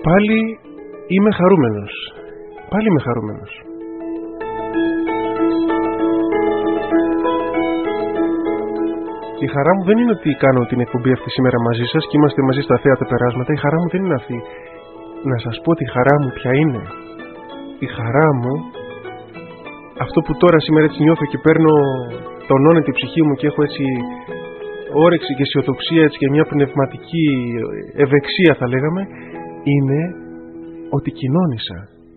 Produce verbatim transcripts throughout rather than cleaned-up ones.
Πάλι είμαι χαρούμενος. Πάλι είμαι χαρούμενος. Η χαρά μου δεν είναι ότι κάνω την εκπομπή αυτή σήμερα μαζί σας και είμαστε μαζί στα θέατα περάσματα. Η χαρά μου δεν είναι αυτή. Να σας πω τη χαρά μου ποια είναι. Η χαρά μου, αυτό που τώρα σήμερα έτσι νιώθω και παίρνω, τονώνει την ψυχή μου και έχω έτσι όρεξη και αισιοδοξία έτσι, και μια πνευματική ευεξία θα λέγαμε, είναι ότι κοινώνησα.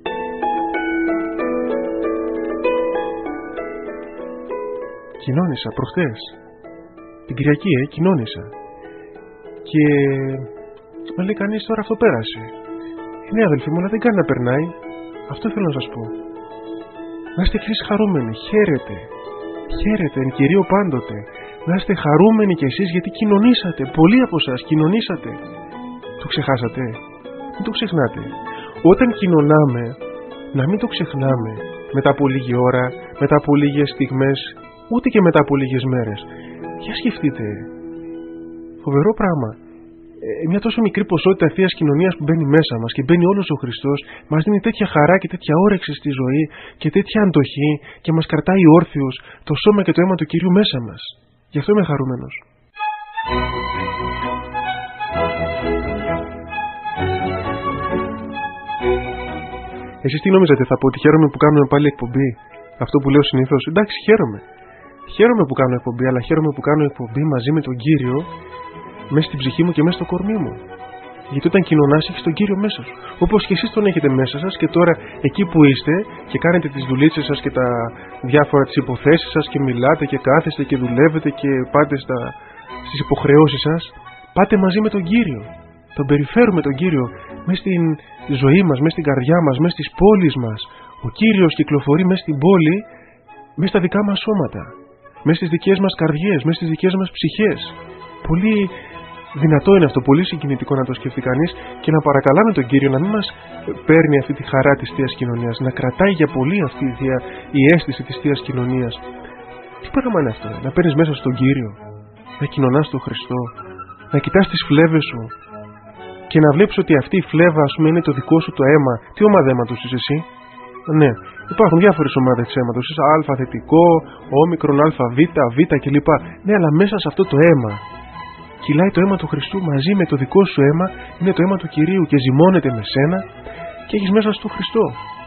Κοινώνησα προχτές. Την Κυριακή, ε, κοινώνησα. Και με λέει κανείς τώρα αυτό πέρασε. Ε, ναι αδελφοί μου, αλλά δεν κάνει να περνάει. Αυτό θέλω να σας πω. Να είστε κι εσείς χαρούμενοι. Χαίρετε. Χαίρετε εν Κυρίω πάντοτε. Να είστε χαρούμενοι κι εσείς γιατί κοινωνήσατε. Πολλοί από εσάς κοινωνήσατε. Το ξεχάσατε. Μην το ξεχνάτε. Όταν κοινωνάμε, να μην το ξεχνάμε μετά από λίγη ώρα, μετά από λίγες στιγμές, ούτε και μετά από λίγες μέρες. Για σκεφτείτε. Φοβερό πράγμα. Ε, μια τόσο μικρή ποσότητα θείας κοινωνίας που μπαίνει μέσα μας και μπαίνει όλος ο Χριστός, μας δίνει τέτοια χαρά και τέτοια όρεξη στη ζωή και τέτοια αντοχή και μας κρατάει όρθιους το σώμα και το αίμα του Κυρίου μέσα μας. Γι' αυτό είμαι χαρούμενος. Εσείς τι νόμιζατε, θα πω ότι χαίρομαι που κάνουμε πάλι εκπομπή? Αυτό που λέω συνήθως. Εντάξει, χαίρομαι. Χαίρομαι που κάνω εκπομπή, αλλά χαίρομαι που κάνω εκπομπή μαζί με τον Κύριο μέσα στην ψυχή μου και μέσα στο κορμί μου. Γιατί όταν κοινωνάς έχεις τον Κύριο μέσα σου. Όπως και εσείς τον έχετε μέσα σας και τώρα εκεί που είστε και κάνετε τις δουλίτσες σας και τα διάφορα τις υποθέσεις σας και μιλάτε και κάθεστε και δουλεύετε και πάτε στα, στις υποχρεώσεις σας, πάτε μαζί με τον Κύριο. Τον περιφέρουμε τον Κύριο μέσα στην ζωή μας, μέσα στην καρδιά μας, μέσα στις πόλεις μας. Ο Κύριος κυκλοφορεί μέσα στην πόλη, μέσα στα δικά μας σώματα, μέσα στις δικές μας καρδιές, μέσα στις δικές μας ψυχές. Πολύ δυνατό είναι αυτό, πολύ συγκινητικό να το σκεφτεί κανείς και να παρακαλάμε τον Κύριο να μην μας παίρνει αυτή τη χαρά της Θείας Κοινωνίας, να κρατάει για πολύ αυτή η, θεία, η αίσθηση της Θείας Κοινωνίας. Τι πράγμα είναι αυτό, να παίρνεις μέσα στον Κύριο, να κοινωνάς τον Χριστό, να κοιτάς τις φλέβες σου και να βλέπεις ότι αυτή η φλέβα, ας πούμε, είναι το δικό σου το αίμα. Τι ομάδα αίματος είσαι εσύ? Ναι, υπάρχουν διάφορες ομάδες αίματος. Είσαι α θετικό, όμικρον, α, β, β κλπ. Ναι, αλλά μέσα σε αυτό το αίμα κυλάει το αίμα του Χριστού μαζί με το δικό σου αίμα, είναι το αίμα του Κυρίου και ζυμώνεται με σένα και έχεις μέσα στο Χριστό.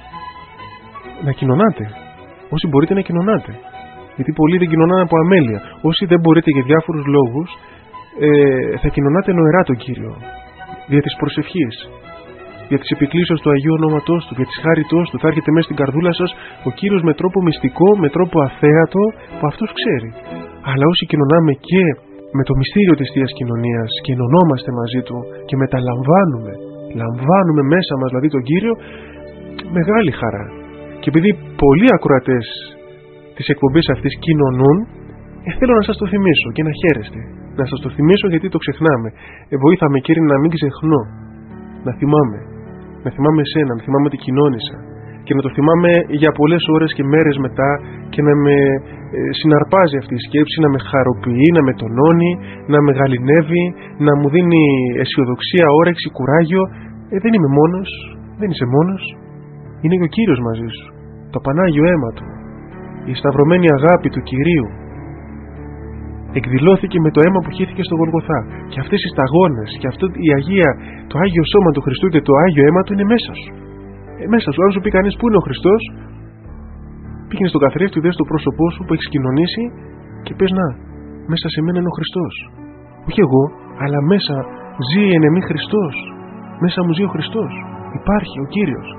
Να κοινωνάτε. Όσοι μπορείτε να κοινωνάτε. Γιατί πολλοί δεν κοινωνάνε από αμέλεια. Όσοι δεν μπορείτε για διάφορους λόγους, ε, θα κοινωνάτε νοερά τον Κύριο. Δια της προσευχής, για τις επικλήσεις του Αγίου Ονόματός Του, για τις χάριτός Του. Θα έρχεται μέσα στην καρδούλα σας ο Κύριος με τρόπο μυστικό, με τρόπο αθέατο που αυτός ξέρει. Αλλά όσοι κοινωνάμε και με το μυστήριο της Θείας Κοινωνίας, κοινωνόμαστε μαζί Του και μεταλαμβάνουμε, λαμβάνουμε μέσα μας δηλαδή τον Κύριο, μεγάλη χαρά. Και επειδή πολλοί ακροατές της εκπομπής αυτής κοινωνούν, ε, θέλω να σας το θυμίσω και να χαίρεστε. Να σας το θυμίσω γιατί το ξεχνάμε. Ε, βοήθα με Κύριε να μην ξεχνώ. Να θυμάμαι. Να θυμάμαι εσένα, να θυμάμαι ότι κοινώνησα. Και να το θυμάμαι για πολλές ώρες και μέρες μετά και να με ε, συναρπάζει αυτή η σκέψη, να με χαροποιεί, να με τονώνει, να με γαληνεύει, να μου δίνει αισιοδοξία, όρεξη, κουράγιο. Ε, δεν είμαι μόνος, δεν είσαι μόνος. Είναι και ο Κύριος μαζί σου. Το Πανάγιο αίμα Του. Η σταυρωμένη αγάπη του Κυρίου εκδηλώθηκε με το αίμα που χύθηκε στο Γολγοθά. Και αυτές οι σταγόνες και αυτό η Αγία, το Άγιο Σώμα του Χριστού και το Άγιο αίμα Του είναι μέσα σου. Ε, μέσα σου. Αν σου πει κανείς πού είναι ο Χριστός, πήγαινε στον καθρέφτη, δες το πρόσωπό σου που έχεις κοινωνήσει και πες να, μέσα σε μένα είναι ο Χριστός. Όχι εγώ, αλλά μέσα ζει εν εμή Χριστός. Μέσα μου ζει ο Χριστός. Υπάρχει ο Κύριος.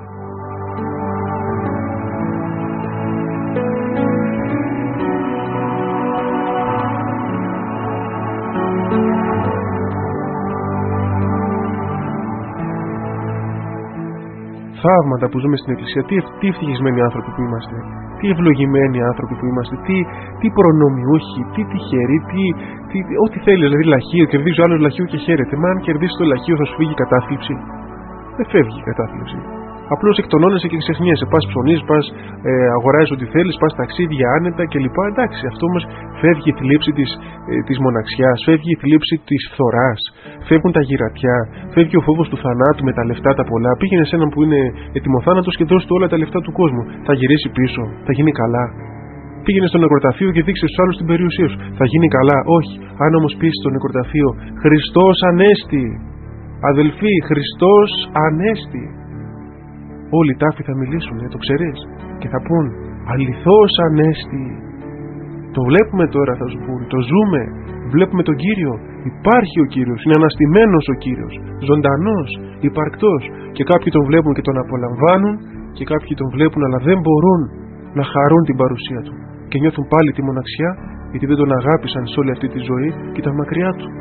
Θαύματα που ζούμε στην Εκκλησία, τι, τι ευτυχισμένοι άνθρωποι που είμαστε, τι ευλογημένοι άνθρωποι που είμαστε, τι, τι προνομιούχοι, τι τυχεροί, τι, τι, ό,τι θέλει, δηλαδή λαχείο, κερδίζει ο άλλος λαχείο και χαίρεται. Μα αν κερδίσει το λαχείο θα σου φύγει η κατάθλιψη? Δεν φεύγει η κατάθλιψη. Απλώς εκτονώνεσαι και ξεχνιέσαι. Πας ψωνίζεις, πας ε, αγοράζεις ό,τι θέλεις, πας ταξίδια άνετα κλπ. Εντάξει, αυτό όμως φεύγει η θλίψη της, ε, της μοναξιάς, φεύγει η θλίψη της φθοράς, φεύγουν τα γυρατιά, φεύγει ο φόβος του θανάτου με τα λεφτά τα πολλά. Πήγαινε σε έναν που είναι ετοιμοθάνατος και δώσ' του όλα τα λεφτά του κόσμου. Θα γυρίσει πίσω, θα γίνει καλά. Πήγαινε στο νεκροταφείο και δείξε στους άλλους την περιουσία σου. Θα γίνει καλά? Όχι. Αν όμως πεις στο νεκροταφείο Χριστός Ανέστη, αδελφοί, Χριστός Ανέστη, όλοι οι τάφοι θα μιλήσουν, το ξέρεις, και θα πούν αληθώς Ανέστη. Το βλέπουμε τώρα, θα σου πούν, το ζούμε, βλέπουμε τον Κύριο, υπάρχει ο Κύριος, είναι αναστημένος ο Κύριος, ζωντανός, υπαρκτός, και κάποιοι τον βλέπουν και τον απολαμβάνουν και κάποιοι τον βλέπουν αλλά δεν μπορούν να χαρούν την παρουσία του και νιώθουν πάλι τη μοναξιά γιατί δεν τον αγάπησαν σε όλη αυτή τη ζωή και ήταν μακριά του.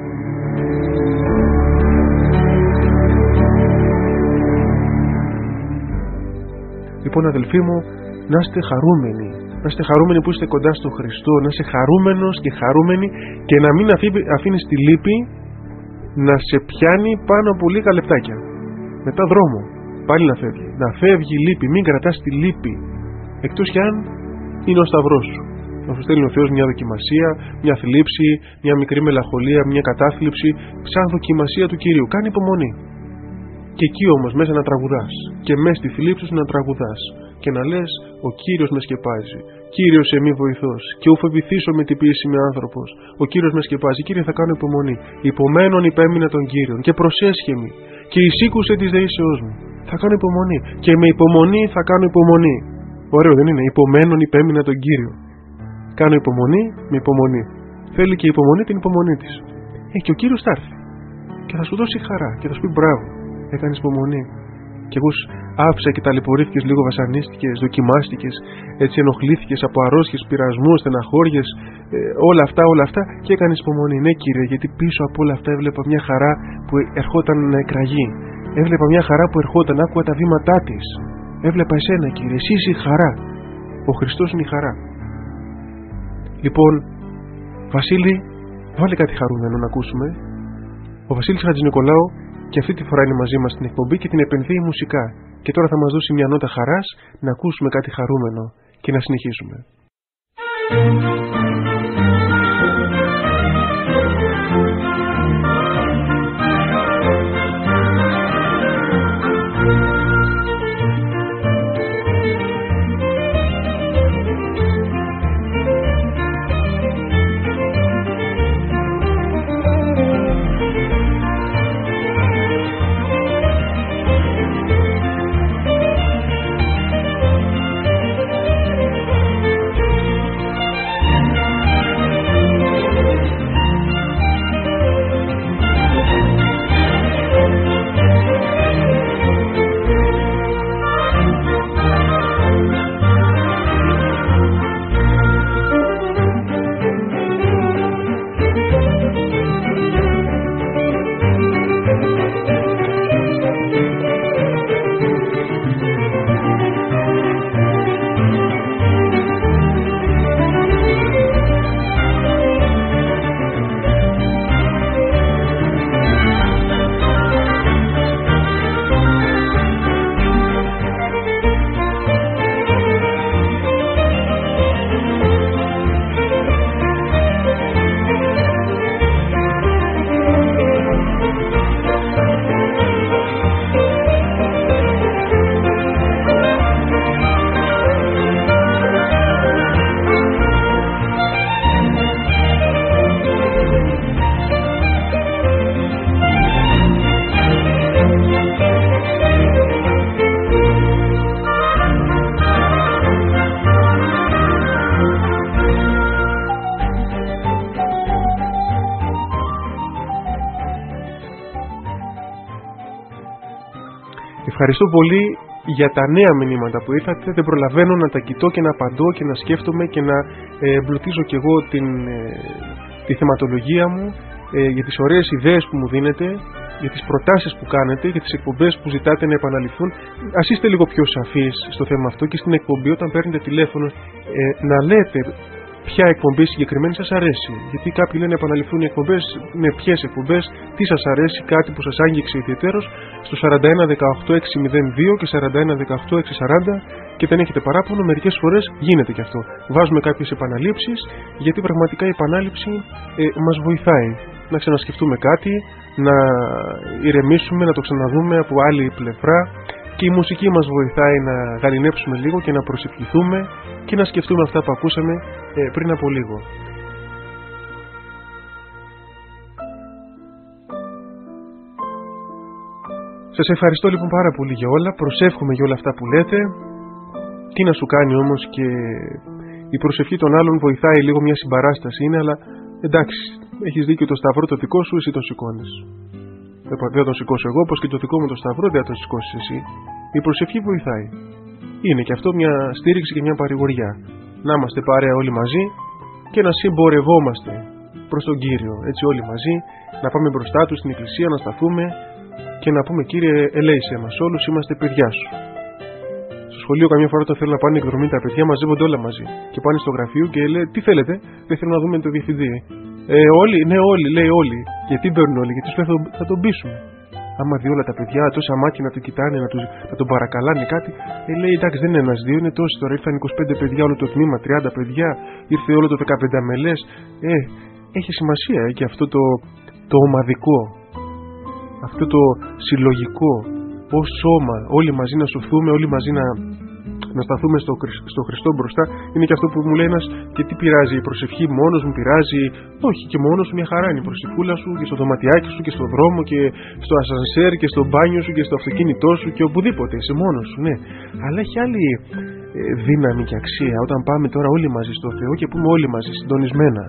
Λοιπόν, αδελφοί μου, να είστε χαρούμενοι. Να είστε χαρούμενοι που είστε κοντά στον Χριστό. Να είσαι χαρούμενος και χαρούμενη και να μην αφήνεις τη λύπη να σε πιάνει πάνω από λίγα λεπτάκια. Μετά δρόμο. Πάλι να φεύγει. Να φεύγει η λύπη. Μην κρατάς τη λύπη. Εκτός κι αν είναι ο σταυρός σου. Να σου στέλνει ο Θεός μια δοκιμασία, μια θλίψη, μια μικρή μελαγχολία, μια κατάθλιψη, σαν δοκιμασία του Κυρίου. Κάνει υπομονή. Και εκεί όμως μέσα να τραγουδάς. Και μέσα στη θλίψη σου να τραγουδάς. Και να λες, ο Κύριος με σκεπάζει. Κύριος εμεί βοηθός. Και ου φοβηθήσω με την πίεση με άνθρωπος. Ο Κύριος με σκεπάζει. Κύριε, θα κάνω υπομονή. Υπομένων υπέμεινα τον Κύριον. Και προσέσχεμη. Και εισήκουσε της δεήσεώς μου. Θα κάνω υπομονή. Και με υπομονή θα κάνω υπομονή. Ωραίο, δεν είναι? Υπομένων υπέμεινα τον Κύριο. Κάνω υπομονή με υπομονή. Θέλει και η υπομονή την υπομονή της. Ε, και ο Κύριος θα έρθει. Και θα σου δώσει χαρά. Και θα σου πει μπράβο. Έκανες υπομονή. Και εγώ άφησα και ταλαιπωρήθηκες, λίγο βασανίστηκες, δοκιμάστηκες, έτσι ενοχλήθηκες από αρρώστιες, πειρασμούς, στεναχώριες, ε, όλα αυτά, όλα αυτά και έκανες υπομονή. Ναι, Κύριε, γιατί πίσω από όλα αυτά έβλεπα μια χαρά που ερχόταν να εκραγεί. Έβλεπα μια χαρά που ερχόταν, άκουγα τα βήματά της. Έβλεπα εσένα, Κύριε, εσύ είσαι η χαρά. Ο Χριστός είναι η χαρά. Λοιπόν, Βασίλη, βάλε κάτι χαρούμενο να ακούσουμε. Ο Βασίλης Χατζηνικολάου και αυτή τη φορά είναι μαζί μας στην εκπομπή και την επενδύει μουσικά. Και τώρα θα μας δώσει μια νότα χαράς να ακούσουμε κάτι χαρούμενο και να συνεχίσουμε. Ευχαριστώ πολύ για τα νέα μηνύματα που ήρθατε. Δεν προλαβαίνω να τα κοιτώ και να απαντώ και να σκέφτομαι και να ε, εμπλουτίζω κι εγώ την, ε, τη θεματολογία μου, ε, για τις ωραίες ιδέες που μου δίνετε, για τις προτάσεις που κάνετε, για τις εκπομπές που ζητάτε να επαναληφθούν. Ας είστε λίγο πιο σαφείς στο θέμα αυτό και στην εκπομπή όταν παίρνετε τηλέφωνο ε, να λέτε ποια εκπομπή συγκεκριμένη σας αρέσει. Γιατί κάποιοι λένε επαναληφθούν οι εκπομπές, ναι, ποιες εκπομπές, τι σας αρέσει, κάτι που σας άγγιξε ιδιαιτέρως, στο σαράντα ένα δεκαοκτώ εξακόσια δύο και σαράντα ένα δεκαοκτώ εξακόσια σαράντα, και δεν έχετε παράπονο, μερικές φορές γίνεται και αυτό. Βάζουμε κάποιες επαναλήψεις, γιατί πραγματικά η επανάληψη ε, μας βοηθάει να ξανασκεφτούμε κάτι, να ηρεμήσουμε, να το ξαναδούμε από άλλη πλευρά. Και η μουσική μας βοηθάει να γαληνέψουμε λίγο και να προσευχηθούμε και να σκεφτούμε αυτά που ακούσαμε ε, πριν από λίγο. Σας ευχαριστώ λοιπόν πάρα πολύ για όλα. Προσεύχομαι για όλα αυτά που λέτε. Τι να σου κάνει όμως, και η προσευχή των άλλων βοηθάει λίγο, μια συμπαράσταση είναι, αλλά εντάξει, έχεις δίκιο, το σταυρό το δικό σου, εσύ τον σηκώνεις. Δεν τον σηκώσω εγώ, όπως και το δικό μου το σταυρό δεν θα τον σηκώσεις εσύ. Η προσευχή βοηθάει. Είναι και αυτό μια στήριξη και μια παρηγοριά. Να είμαστε παρέα όλοι μαζί και να συμπορευόμαστε προς τον Κύριο. Έτσι όλοι μαζί να πάμε μπροστά του στην εκκλησία, να σταθούμε και να πούμε: Κύριε, ελέησέ μας όλους, είμαστε παιδιά σου. Στο σχολείο καμιά φορά όταν θέλουν να πάνε εκδρομή τα παιδιά μαζεύονται όλα μαζί και πάνε στο γραφείο και λέει: Τι θέλετε, δεν θέλω να δούμε τον διευθυντή. Ε, όλοι, ναι, όλοι, λέει όλοι. Γιατί μπαίνουν όλοι, γιατί σου θα τον πείσουμε. Άμα δει όλα τα παιδιά, τόσα μάτια να τον κοιτάνε, να, τους, να τον παρακαλάνε κάτι, ε, λέει: Εντάξει, δεν είναι ένας, δύο, είναι τόσοι τώρα. Ήρθαν είκοσι πέντε παιδιά όλο το τμήμα, τριάντα παιδιά, ήρθε όλο το δεκαπέντε μελές. Ε, έχει σημασία ε, και αυτό το, το ομαδικό, αυτό το συλλογικό, ως σώμα, όλοι μαζί να σωθούμε, όλοι μαζί να. να σταθούμε στο, στο Χριστό μπροστά. Είναι και αυτό που μου λέει ένας: Και τι πειράζει η προσευχή, μόνος μου πειράζει? Όχι, και μόνος σου μια χαρά είναι η προσευχούλα σου, και στο δωματιάκι σου και στο δρόμο και στο ασανσέρ και στο μπάνιο σου και στο αυτοκίνητό σου και οπουδήποτε, είσαι μόνος σου, ναι. Αλλά έχει άλλη ε, δύναμη και αξία όταν πάμε τώρα όλοι μαζί στο Θεό και πούμε όλοι μαζί συντονισμένα: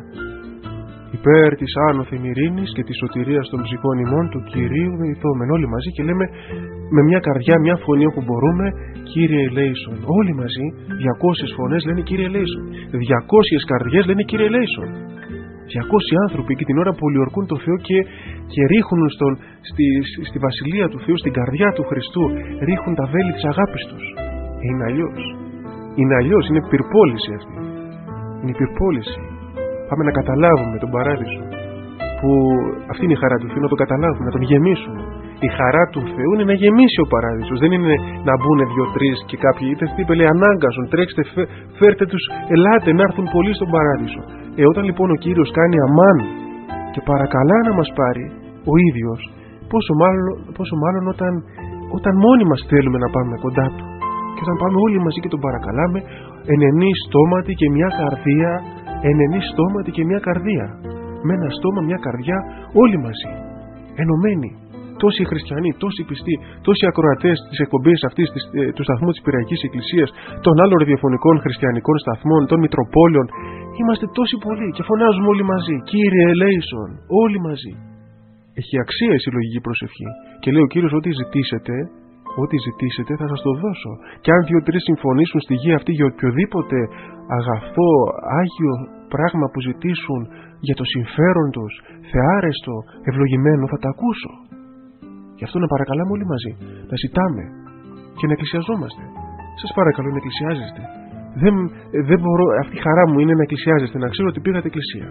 Υπέρ της άνωθεν ειρήνης και της σωτηρίας των ψυχών ημών του Κυρίου δεηθόμεν. Όλοι μαζί και λέμε με μια καρδιά, μια φωνή όπου μπορούμε: Κύριε ελέησον. Όλοι μαζί, διακόσιες φωνές λένε Κύριε ελέησον. διακόσιες καρδιές λένε Κύριε ελέησον. διακόσιοι άνθρωποι και την ώρα που πολιορκούν το Θεό και, και ρίχνουν στον, στη, στη βασιλεία του Θεού, στην καρδιά του Χριστού, ρίχνουν τα βέλη της αγάπης τους. Ε, είναι αλλιώς. Είναι αλλιώς, είναι πυρπόληση αυτή. Είναι πυρπόληση. Πάμε να καταλάβουμε τον παράδεισο. Που αυτή είναι η χαρά του Θεού, να τον καταλάβουμε, να τον γεμίσουμε. Η χαρά του Θεού είναι να γεμίσει ο παράδεισος. Δεν είναι να μπουν δύο-τρεις και κάποιοι, είτε τι είπε, λέει, ανάγκασον, τρέξτε, φε, φέρτε τους, ελάτε να έρθουν πολλοί στον παράδεισο. Ε, όταν λοιπόν ο Κύριος κάνει αμάν και παρακαλά να μας πάρει ο ίδιος, πόσο μάλλον, πόσο μάλλον όταν, όταν μόνοι μας θέλουμε να πάμε κοντά του. Και όταν πάμε όλοι μαζί και τον παρακαλάμε, ενενή στόματι και μια καρδία, ενενή στόματι και μια καρδία. Με ένα στόμα, μια καρδιά, όλοι μαζί, ενωμένοι. Τόσοι χριστιανοί, τόσοι πιστοί, τόσοι ακροατές της εκπομπής αυτής της, ε, του σταθμού της Πυριακής Εκκλησίας, των άλλων ραδιοφωνικών χριστιανικών σταθμών, των Μητροπόλεων, είμαστε τόσοι πολλοί και φωνάζουμε όλοι μαζί: Κύριε ελέησον, όλοι μαζί. Έχει αξία η συλλογική προσευχή. Και λέει ο Κύριος: Ό,τι ζητήσετε, ό,τι ζητήσετε θα σας το δώσω. Και αν δύο-τρεις συμφωνήσουν στη γη αυτή για οποιοδήποτε αγαθό, άγιο πράγμα που ζητήσουν για το συμφέρον τους, θεάρεστο, ευλογημένο, θα τα ακούσω. Γι' αυτό να παρακαλάμε όλοι μαζί, να ζητάμε και να εκκλησιαζόμαστε. Σας παρακαλώ να εκκλησιάζεστε. Δεν, δεν μπορώ, αυτή η χαρά μου είναι να εκκλησιάζεστε, να ξέρω ότι πήγατε εκκλησία.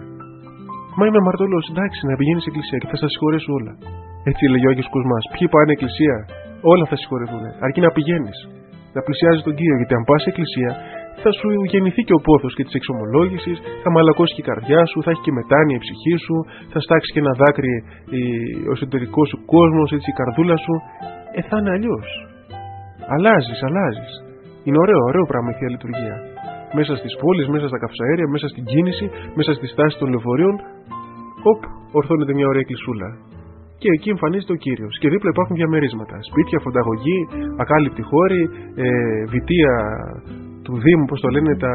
Μα είμαι αμαρτωλός, εντάξει, να πηγαίνεις εκκλησία και θα σας συγχωρέσω όλα. Έτσι έλεγε ο Άγιος Κοσμάς: Ποιοι πάνε εκκλησία, όλα θα συγχωρεθούν, αρκεί να πηγαίνεις, να πλησιάζεις τον Κύριο. Γιατί αν πας εκκλησία, θα σου γεννηθεί και ο πόθος και της εξομολόγησης, θα μαλακώσει και η καρδιά σου, θα έχει και μετάνοια η ψυχή σου, θα στάξει και ένα δάκρυ ο εσωτερικός σου κόσμος, έτσι η καρδούλα σου. Ε, θα είναι αλλιώς. Αλλάζεις, αλλάζεις. Είναι ωραίο, ωραίο πράγμα η Θεία Λειτουργία. Μέσα στις πόλεις, μέσα στα καυσαέρια, μέσα στην κίνηση, μέσα στη στάση των λεωφορείων, οπ, ορθώνεται μια ωραία εκκλησούλα. Και εκεί εμφανίζεται ο Κύριος. Και δίπλα υπάρχουν διαμερίσματα. Σπίτια, φωταγωγοί, ακάλυπτοι χώροι, ε, βιτία του Δήμου, πώς το λένε, τα,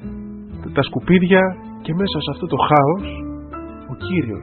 τα σκουπίδια, και μέσα σε αυτό το χάος ο Κύριος,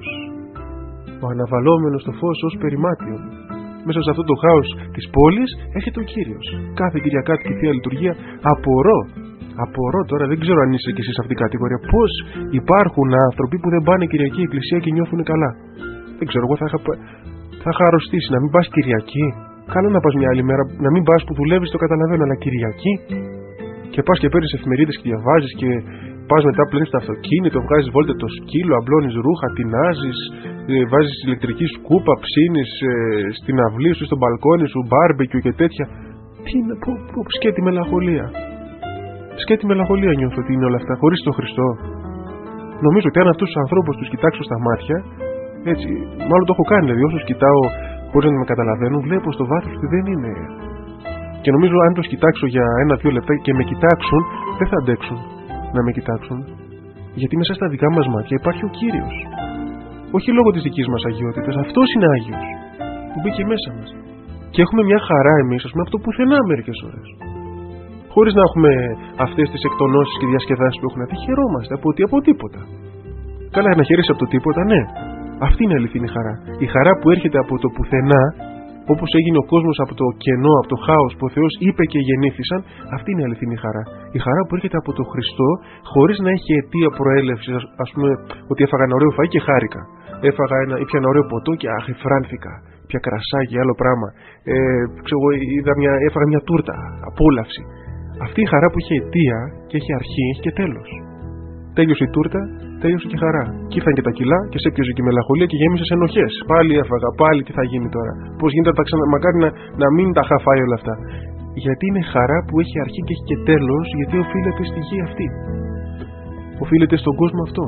ο αναβαλόμενος στο φως ως περιμάτιον. Μέσα σε αυτό το χάος της πόλης έρχεται ο Κύριος. Κάθε Κυριακάτικη Θεία Λειτουργία απορώ, απορώ τώρα, δεν ξέρω αν είσαι και εσύ σε αυτήν την κατηγορία, πώς υπάρχουν άνθρωποι που δεν πάνε Κυριακή εκκλησία και νιώθουν καλά. Δεν ξέρω, εγώ θα είχα, θα είχα αρρωστήσει. Να μην πας Κυριακή, καλό να πας μια άλλη μέρα, να μην πας που δουλεύεις, το καταλαβαίνω, αλλά Κυριακή. Και πας και παίρνεις εφημερίδες και διαβάζεις και πας μετά πλένεις το αυτοκίνητο, βγάζεις βόλτα το σκύλο, απλώνεις ρούχα, τεινάζεις, ε, βάζεις ηλεκτρική σκούπα, ψήνεις ε, στην αυλή σου, στο μπαλκόνι σου, μπάρμπεκιου και τέτοια. Τι είναι, πού, πού, σκέτη μελαγχολία. Σκέτη μελαγχολία νιώθω ότι είναι όλα αυτά, χωρίς τον Χριστό. Νομίζω ότι αν αυτούς τους ανθρώπους τους κοιτάξω στα μάτια, έτσι, μάλλον το έχω κάνει, δηλαδή όσους κοιτάω χωρίς να με καταλαβαίνουν, βλέπω στο βάθος ότι δεν είναι. Και νομίζω αν τους κοιτάξω για ένα-δύο λεπτά και με κοιτάξουν, δεν θα αντέξουν να με κοιτάξουν. Γιατί μέσα στα δικά μας μάτια υπάρχει ο Κύριος. Όχι λόγω της δικής μας αγιότητας, αυτός είναι Άγιος που μπήκε μέσα μας. Και έχουμε μια χαρά εμείς, ας πούμε, από το πουθενά μερικές ώρες. Χωρίς να έχουμε αυτές τις εκτονώσεις και διασκεδάσεις που έχουν να χαιρόμαστε από, από τίποτα. Καλά, να χαίρεσαι από το τίποτα, ναι. Αυτή είναι η αληθινή χαρά. Η χαρά που έρχεται από το πουθενά, όπως έγινε ο κόσμος από το κενό, από το χάος που ο Θεός είπε και γεννήθησαν, αυτή είναι η αληθινή χαρά. Η χαρά που έρχεται από τον Χριστό, χωρίς να έχει αιτία προέλευση, ας πούμε, ότι έφαγα ένα ωραίο φαΐ και χάρηκα. Έφαγα ένα, ήπια ένα ωραίο ποτό και αχ, εφράνθηκα. Πια κρασάκι, άλλο πράγμα. Ε, ξέρω, είδα μια, έφαγα μια τούρτα, απόλαυση. Αυτή η χαρά που έχει αιτία και έχει αρχή, έχει και τέλος. Τέλειωσε η τούρτα, τέλειωσε και η χαρά. Και ήρθαν και τα κιλά και σε έπιαζε και η μελαγχολία και γέμισε ενοχές. Πάλι έφαγα, πάλι τι θα γίνει τώρα. Πώς γίνεται να τα ξανα... Μακάρι να, να μην τα είχα φάει όλα αυτά. Γιατί είναι χαρά που έχει αρχή και έχει και τέλος, γιατί οφείλεται στη γη αυτή. Οφείλεται στον κόσμο αυτό.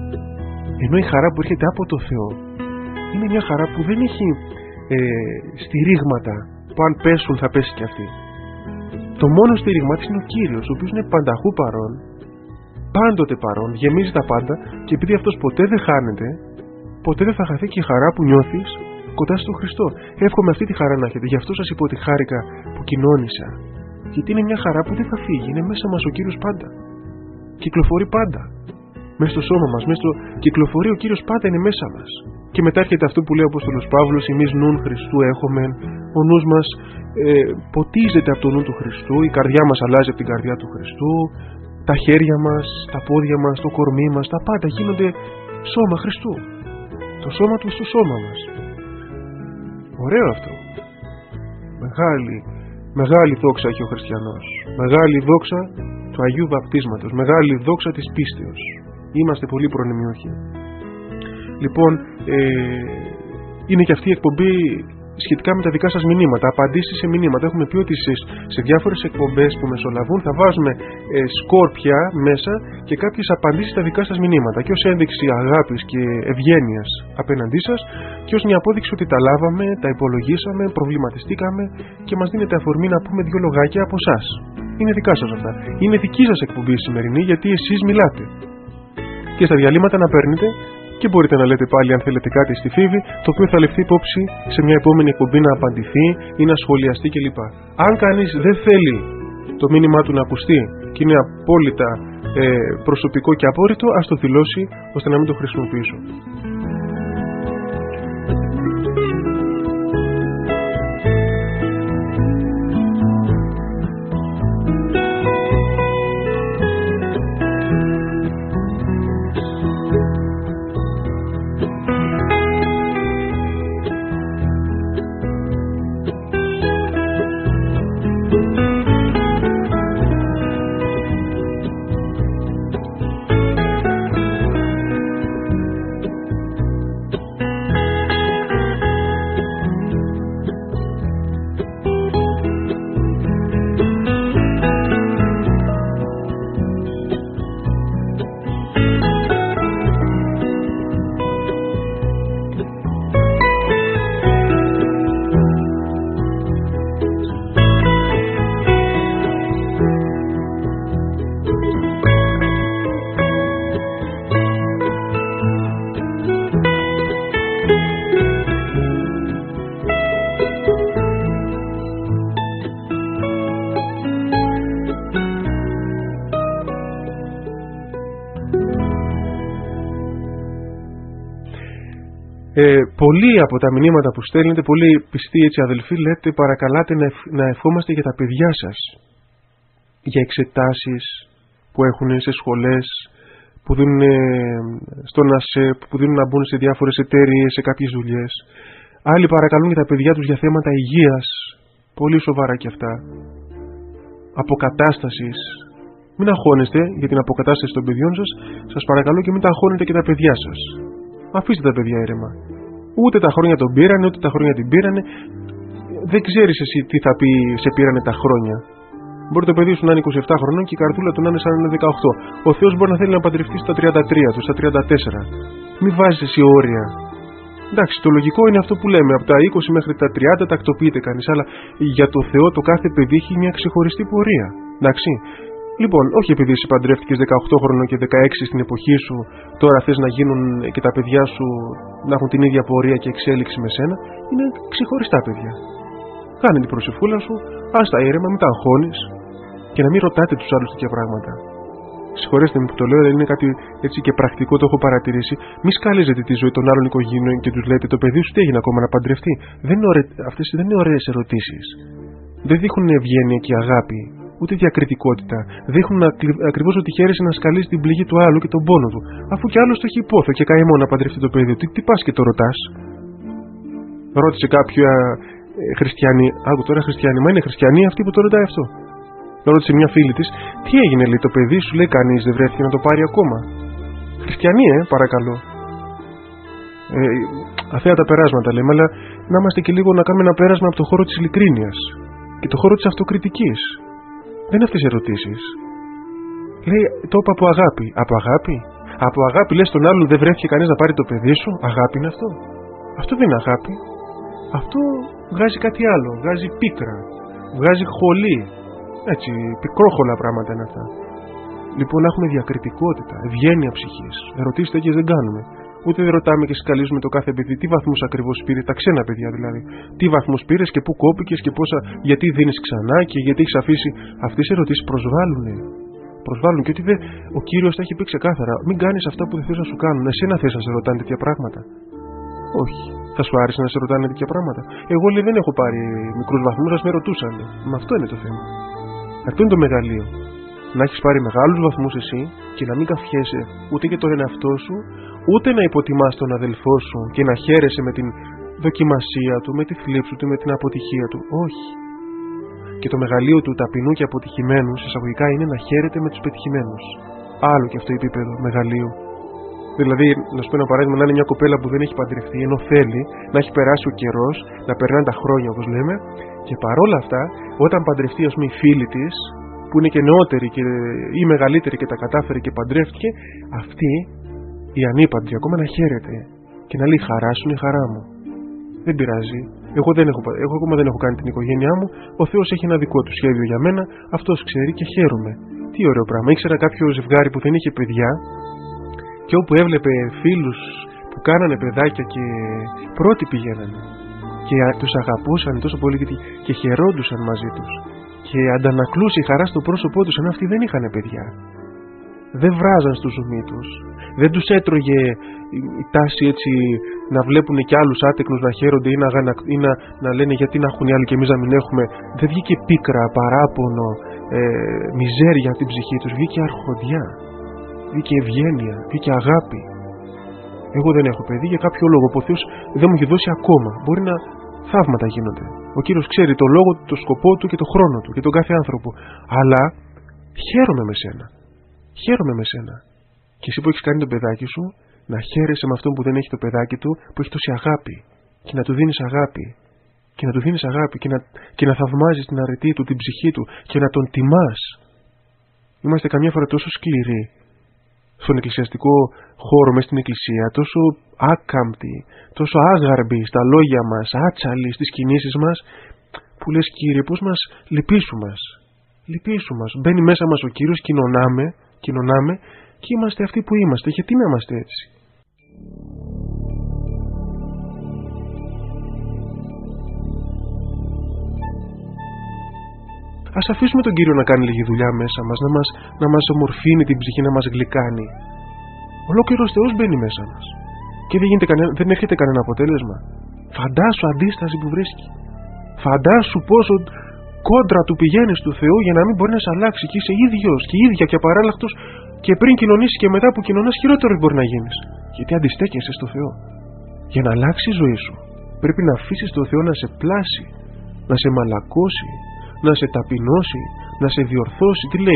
Ενώ η χαρά που έρχεται από το Θεό είναι μια χαρά που δεν έχει ε, στηρίγματα που αν πέσουν θα πέσει και αυτή. Το μόνο στήριγμα της είναι ο Κύριος, ο οποίος είναι πανταχού παρόν, πάντοτε παρόν, γεμίζει τα πάντα και επειδή αυτός ποτέ δεν χάνεται, ποτέ δεν θα χαθεί και η χαρά που νιώθεις κοντά στον Χριστό. Εύχομαι αυτή τη χαρά να έχετε. Γι' αυτό σας είπα ότι χάρηκα που κοινώνησα. Γιατί είναι μια χαρά που δεν θα φύγει. Είναι μέσα μας ο Κύριος πάντα. Κυκλοφορεί πάντα. Μέσα στο σώμα μας, μέσα στο... κυκλοφορεί ο Κύριος πάντα, είναι μέσα μας. Και μετά έρχεται αυτό που λέει ο Απόστολος Παύλος, εμείς νουν Χριστού έχουμε. Ο νους μας ε, ποτίζεται από το νου του Χριστού, η καρδιά μας αλλάζει από την καρδιά του Χριστού, τα χέρια μας, τα πόδια μας, το κορμί μας, τα πάντα γίνονται σώμα Χριστού. Το σώμα του στο σώμα μας. Ωραίο αυτό. Μεγάλη, μεγάλη δόξα έχει ο χριστιανός. Μεγάλη δόξα του Αγίου Βαπτίσματος. Μεγάλη δόξα της πίστεως. Είμαστε πολύ προνομιούχοι. Λοιπόν, ε, είναι και αυτή η εκπομπή σχετικά με τα δικά σας μηνύματα, απαντήσεις σε μηνύματα. Έχουμε πει ότι σε, σε διάφορες εκπομπές που μεσολαβούν θα βάζουμε ε, σκόρπια μέσα και κάποιες απαντήσεις στα δικά σας μηνύματα. Και ως ένδειξη αγάπης και ευγένειας απέναντί σας και ως μια απόδειξη ότι τα λάβαμε, τα υπολογίσαμε, προβληματιστήκαμε και μας δίνετε αφορμή να πούμε δύο λογάκια από εσάς. Είναι δικά σας αυτά. Είναι δική σας εκπομπή σημερινή γιατί εσείς μιλάτε. Και στα διαλύματα να παίρνετε. Και μπορείτε να λέτε πάλι αν θέλετε κάτι στη Φίβη, το οποίο θα ληφθεί υπόψη σε μια επόμενη εκπομπή να απαντηθεί ή να σχολιαστεί κλπ. Αν κανείς δεν θέλει το μήνυμά του να ακουστεί και είναι απόλυτα ε, προσωπικό και απόρριτο, ας το δηλώσει ώστε να μην το χρησιμοποιήσω. Ε, πολλοί από τα μηνύματα που στέλνετε, πολλοί πιστοί έτσι αδελφοί, λέτε παρακαλάτε να, ευ- να ευχόμαστε για τα παιδιά σας, για εξετάσεις που έχουν σε σχολές, που δίνουν στον ΑΣΕΠ, που δίνουν να μπουν σε διάφορες εταιρείες, σε κάποιες δουλειές. Άλλοι παρακαλούν για τα παιδιά τους για θέματα υγείας, πολύ σοβαρά και αυτά, αποκατάστασης Μην αγχώνεστε για την αποκατάσταση των παιδιών σας, σας παρακαλώ, και μην τα αγχώνετε και τα παιδιά σας. Αφήστε τα παιδιά ήρεμα. Ούτε τα χρόνια τον πήρανε, ούτε τα χρόνια την πήρανε. Δεν ξέρεις εσύ τι θα πει σε πήρανε τα χρόνια. Μπορεί το παιδί σου να είναι είκοσι επτά χρονών και η καρδούλα του να είναι σαν να είναι δεκαοκτώ. Ο Θεός μπορεί να θέλει να παντρευτεί στα τριάντα τρία του, στα τριάντα τέσσερα. Μην βάζεις εσύ όρια. Εντάξει, το λογικό είναι αυτό που λέμε. Από τα είκοσι μέχρι τα τριάντα τακτοποιείται κανείς. Αλλά για το Θεό το κάθε παιδί έχει μια ξεχωριστή πορεία. Εντάξει. Λοιπόν, όχι επειδή εσύ παντρεύτηκες δεκαοκτώ χρονών και δεκαέξι στην εποχή σου, τώρα θες να γίνουν και τα παιδιά σου να έχουν την ίδια πορεία και εξέλιξη με σένα. Είναι ξεχωριστά παιδιά. Κάνε την προσευχούλα σου, άστα ήρεμα, μην τα αγχώνεις και να μην ρωτάτε τους άλλους τέτοια πράγματα. Συγχωρέστε με που το λέω, δεν είναι κάτι έτσι και πρακτικό, το έχω παρατηρήσει. Μη σκαλίζετε τη ζωή των άλλων οικογένειων και τους λέτε το παιδί σου τι έγινε ακόμα να παντρευτεί. Δεν είναι ωραί... Αυτές δεν είναι ωραίες ερωτήσεις. Δεν δείχνουν ευγένεια και αγάπη, ούτε διακριτικότητα. Δείχνουν ακριβώς ότι χαίρεσαι να σκαλίζει την πληγή του άλλου και τον πόνο του. Αφού κι άλλος το έχει υπόθο και καημό να παντρευτεί το παιδί του, τι, τι πας και το ρωτάς. Ρώτησε κάποια ε, χριστιανή, άκου τώρα χριστιανή, μα είναι χριστιανή αυτή που το ρωτάει αυτό. Ρώτησε μια φίλη της, τι έγινε, λέει, το παιδί σου, λέει, κανείς δεν βρέθηκε να το πάρει ακόμα. Χριστιανή, ε, παρακαλώ. Ε, αθέα τα περάσματα λέμε, αλλά να είμαστε και λίγο να κάνουμε ένα πέρασμα από το χώρο της ειλικρίνειας και το χώρο της αυτοκριτικής. Δεν είναι αυτές οι ερωτήσεις. Λέει, το είπα από αγάπη. Από αγάπη? Από αγάπη λες τον άλλον δεν βρέθηκε κανείς να πάρει το παιδί σου? Αγάπη είναι αυτό? Αυτό δεν είναι αγάπη. Αυτό βγάζει κάτι άλλο. Βγάζει πίκρα. Βγάζει χολή. Έτσι, πικρόχολα πράγματα είναι αυτά. Λοιπόν, να έχουμε διακριτικότητα, ευγένεια ψυχής. Ερωτήσεις τέτοιες δεν κάνουμε. Ούτε δεν ρωτάμε και σκαλίζουμε το κάθε παιδί τι βαθμούς ακριβώς πήρε, τα ξένα παιδιά δηλαδή. Τι βαθμούς πήρες και πού κόπηκες και πόσα, γιατί δίνεις ξανά και γιατί έχεις αφήσει. Αυτές οι ερωτήσεις προσβάλλουν. Προσβάλλουν και ότι δε, ο Κύριος τα έχει πει ξεκάθαρα. Μην κάνεις αυτά που δεν θες να σου κάνουν. Εσένα θες να σε ρωτάνε τέτοια πράγματα? Όχι. Θα σου άρεσε να σε ρωτάνε τέτοια πράγματα? Εγώ λέει δεν έχω πάρει μικρούς βαθμούς, ας με ρωτούσαν. Μα αυτό είναι το θέμα. Αυτό είναι το μεγαλείο. Να έχεις πάρει μεγάλους βαθμούς εσύ και να μην καυχέσαι ούτε για τον εαυτό σου, ούτε να υποτιμάς τον αδελφό σου και να χαίρεσαι με την δοκιμασία του, με τη θλίψη του, με την αποτυχία του. Όχι. Και το μεγαλείο του ταπεινού και αποτυχημένου, εισαγωγικά, είναι να χαίρεται με τους πετυχημένους. Άλλο και αυτό επίπεδο μεγαλείου. Δηλαδή, να σου πω ένα παράδειγμα, να είναι μια κοπέλα που δεν έχει παντρευτεί, ενώ θέλει να έχει περάσει ο καιρός, να περνάνε τα χρόνια όπως λέμε, και παρόλα αυτά, όταν παντρευτεί, ας πούμε, η φίλη της, που είναι και νεότερη και, ή μεγαλύτερη και τα κατάφερε και παντρεύτηκε, αυτή, η ανήπαντρη, ακόμα να χαίρεται και να λέει χαρά σου είναι η χαρά μου. Δεν πειράζει. Εγώ, δεν έχω, εγώ ακόμα δεν έχω κάνει την οικογένειά μου. Ο Θεός έχει ένα δικό του σχέδιο για μένα. Αυτός ξέρει και χαίρομαι. Τι ωραίο πράγμα. Ήξερα κάποιο ζευγάρι που δεν είχε παιδιά και όπου έβλεπε φίλους που κάνανε παιδάκια και πρώτοι πηγαίνανε και τους αγαπούσαν τόσο πολύ και χαιρόντουσαν μαζί τους και αντανακλούσε η χαρά στο πρόσωπό τους, ενώ αυτοί δεν είχαν παιδιά. Δεν βράζαν στο ζουμί τους. Δεν τους έτρωγε η τάση έτσι να βλέπουν και άλλους άτεκνους να χαίρονται ή, να, ή να, να λένε γιατί να έχουν οι άλλοι και εμείς να μην έχουμε. Δεν βγήκε πίκρα, παράπονο, ε, μιζέρια από την ψυχή τους. Βγήκε αρχοντιά, βγήκε ευγένεια, βγήκε αγάπη. Εγώ δεν έχω παιδί για κάποιο λόγο που ο Θεός δεν μου έχει δώσει ακόμα. Μπορεί να θαύματα γίνονται. Ο Κύριος ξέρει το λόγο του, το σκοπό του και το χρόνο του και τον κάθε άνθρωπο. Αλλά χαίρομαι με σένα. Χαίρομαι με σένα. Και εσύ που έχεις κάνει το παιδάκι σου, να χαίρεσαι με αυτόν που δεν έχει το παιδάκι του, που έχει τόση αγάπη. Και να του δίνεις αγάπη. Και να του δίνεις αγάπη. Και να, και να θαυμάζεις την αρετή του, την ψυχή του. Και να τον τιμάς. Είμαστε καμιά φορά τόσο σκληροί στον εκκλησιαστικό χώρο, μέσα στην εκκλησία, τόσο άκαμπτοι, τόσο άγαρμποι στα λόγια μας, άτσαλοι στις κινήσεις μας, που λες Κύριε, πώς μας λυπήσου μας. Λυπήσου μας. Μπαίνει μέσα μας ο Κύριος, κοινωνάμε, κοινωνάμε και είμαστε αυτοί που είμαστε. Γιατί να είμαστε έτσι? Ας αφήσουμε τον Κύριο να κάνει λίγη δουλειά μέσα μας, να μας, να μας ομορφύνει την ψυχή, να μας γλυκάνει. Ολόκληρος Θεός μπαίνει μέσα μας και δεν, γίνεται κανένα, δεν έρχεται κανένα αποτέλεσμα. Φαντάσου αντίσταση που βρίσκει. Φαντάσου πόσο κόντρα του πηγαίνεις του Θεού για να μην μπορεί να σε αλλάξει και είσαι ίδιος και ίδια και απαράλλαχτος και πριν κοινωνήσεις και μετά που κοινωνάς χειρότερο μπορεί να γίνεις. Γιατί αντιστέκεσαι στο Θεό. Για να αλλάξει η ζωή σου πρέπει να αφήσεις το Θεό να σε πλάσει, να σε μαλακώσει, να σε ταπεινώσει, να σε διορθώσει. Τι λέει?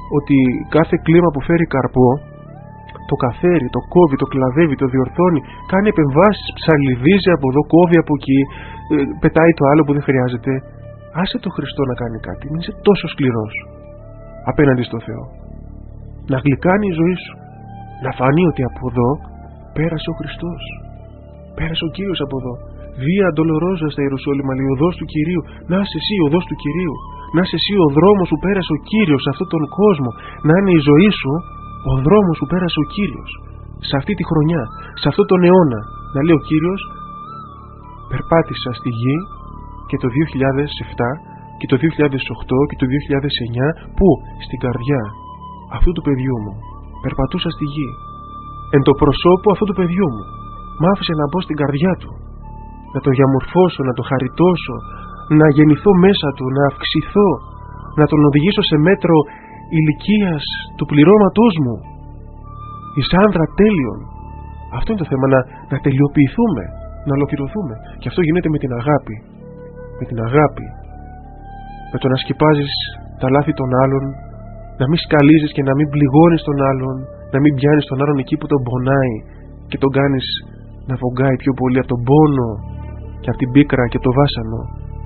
ότι κάθε κλίμα που φέρει καρπό το καθαίρει, το κόβει, το κλαδεύει, το διορθώνει, κάνει επεμβάσεις, ψαλιδίζει από εδώ, κόβει από εκεί, πετάει το άλλο που δεν χρειάζεται. Άσε το Χριστό να κάνει κάτι, μην είσαι τόσο σκληρός απέναντι στο Θεό. Να γλυκάνει η ζωή σου, να φανεί ότι από εδώ πέρασε ο Χριστός, πέρασε ο Κύριος από εδώ. Βία ντολορόζα στα Ιερουσάλημα, λέει, οδός του Κυρίου. Να είσαι εσύ οδός του Κυρίου. Να είσαι εσύ ο δρόμος που πέρασε ο Κύριος σε αυτόν τον κόσμο. Να είναι η ζωή σου ο δρόμος που πέρασε ο Κύριος σε αυτή τη χρονιά, σε αυτόν τον αιώνα. Να λέει ο Κύριος, περπάτησα στη γη και το δύο χιλιάδες επτά και το δύο χιλιάδες οκτώ και το δύο χιλιάδες εννιά, που στην καρδιά αυτού του παιδιού μου περπατούσα στη γη, εν το προσώπου αυτού του παιδιού μου. Μ' άφησε να μπω στην καρδιά του, να το διαμορφώσω, να το χαριτώσω, να γεννηθώ μέσα του, να αυξηθώ, να τον οδηγήσω σε μέτρο ηλικίας του πληρώματός μου, εις άνδρα τέλειον. Αυτό είναι το θέμα, να, να τελειοποιηθούμε, να ολοκληρωθούμε. Και αυτό γίνεται με την αγάπη. Με την αγάπη. Με το να σκυπάζεις τα λάθη των άλλων, να μην σκαλίζεις και να μην πληγώνεις τον άλλον, να μην πιάνεις τον άλλον εκεί που τον πονάει και τον κάνεις να βογκάει πιο πολύ από τον πόνο και από την πίκρα και το βάσανο.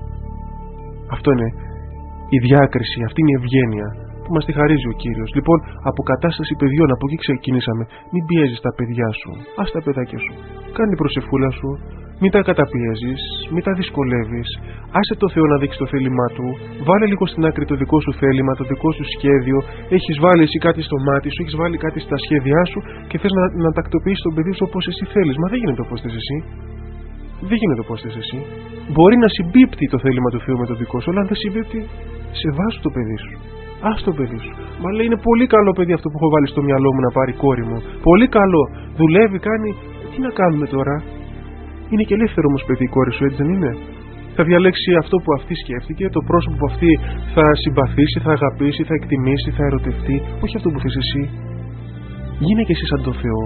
Αυτό είναι η διάκριση, αυτή είναι η ευγένεια που μας τη χαρίζει ο Κύριος. Λοιπόν, αποκατάσταση παιδιών, από εκεί ξεκινήσαμε. Μην πιέζεις τα παιδιά σου, ας τα παιδάκια σου. Κάνε την προσευχούλα σου, μην τα καταπιέζεις, μην τα δυσκολεύεις. Άσε το Θεό να δείξει το θέλημά του. Βάλε λίγο στην άκρη το δικό σου θέλημα, το δικό σου σχέδιο. Έχεις βάλει εσύ κάτι στο μάτι σου, έχεις βάλει κάτι στα σχέδιά σου και θες να, να τακτοποιήσεις τον παιδί σου όπως εσύ θέλεις. Μα δεν γίνεται όπως θες εσύ. Δεν γίνεται όπως θες εσύ. Μπορεί να συμπίπτει το θέλημα του Θεού με το δικό σου, αλλά αν δεν συμπίπτει, σε βάσου το παιδί σου. Ας το παιδί σου. Μα λέει, είναι πολύ καλό παιδί αυτό που έχω βάλει στο μυαλό μου να πάρει κόρη μου. Πολύ καλό. Δουλεύει, κάνει. Τι να κάνουμε τώρα. Είναι και ελεύθερο όμως παιδί η κόρη σου, έτσι δεν είναι? Θα διαλέξει αυτό που αυτή σκέφτηκε, το πρόσωπο που αυτή θα συμπαθήσει, θα αγαπήσει, θα εκτιμήσει, θα ερωτευτεί. Όχι αυτό που θες εσύ. Γίνε και εσύ σαν το Θεό.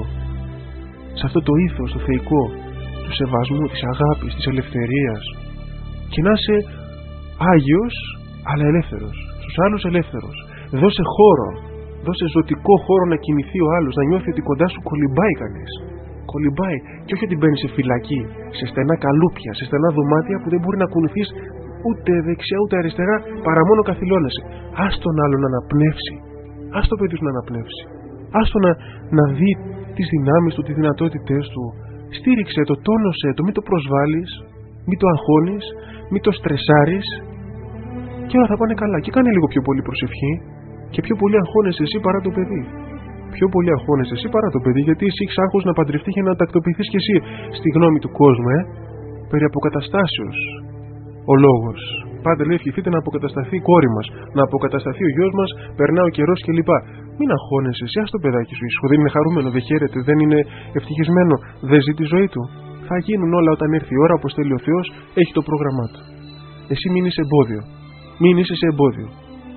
Σε αυτό το ήθος, το θεϊκό, του σεβασμού, της αγάπης, της ελευθερίας. Και να είσαι Άγιος, αλλά ελεύθερος. Στους άλλους ελεύθερος. Δώσε χώρο. Δώσε ζωτικό χώρο να κινηθεί ο άλλος, να νιώθει ότι κοντά σου κολυμπάει κανείς. Κολυμπάει. Και όχι ότι μπαίνει σε φυλακή, σε στενά καλούπια, σε στενά δωμάτια που δεν μπορεί να κουνηθείς ούτε δεξιά ούτε αριστερά, παρά μόνο καθυλώνεσαι. Ας τον άλλον να αναπνεύσει. Ας το παιδί σου να αναπνεύσει. Ας το να, να δει τις δυνάμεις του, τις δυνατότητες του. Στήριξε το, τόνωσε το, μην το προσβάλλεις, μην το αγχώνεις, μην το στρεσάρεις. Και όλα θα πάνε καλά. Και κάνε λίγο πιο πολύ προσευχή και πιο πολύ αγχώνεσαι εσύ παρά το παιδί. Πιο πολύ αγχώνεσαι εσύ παρά το παιδί, γιατί εσύ έχεις άγχος να παντρευτεί και να τακτοποιηθείς κι εσύ στη γνώμη του κόσμου, ε. Περί αποκαταστάσεως ο λόγος. Πάντα λέει, ευχηθείτε να αποκατασταθεί η κόρη μας, να αποκατασταθεί ο γιος μας, περνά ο καιρός κλπ. Μην αγχώνεσαι εσύ, ας το παιδάκι σου. Ίσως δεν είναι χαρούμενο, δεν χαίρεται, δεν είναι ευτυχισμένο, δεν ζει τη ζωή του. Θα γίνουν όλα όταν έρθει η ώρα, όπως θέλει ο Θεός, έχει το πρόγραμμά του. Εσύ μην είσαι εμπόδιο. Μην είσαι σε εμπόδιο.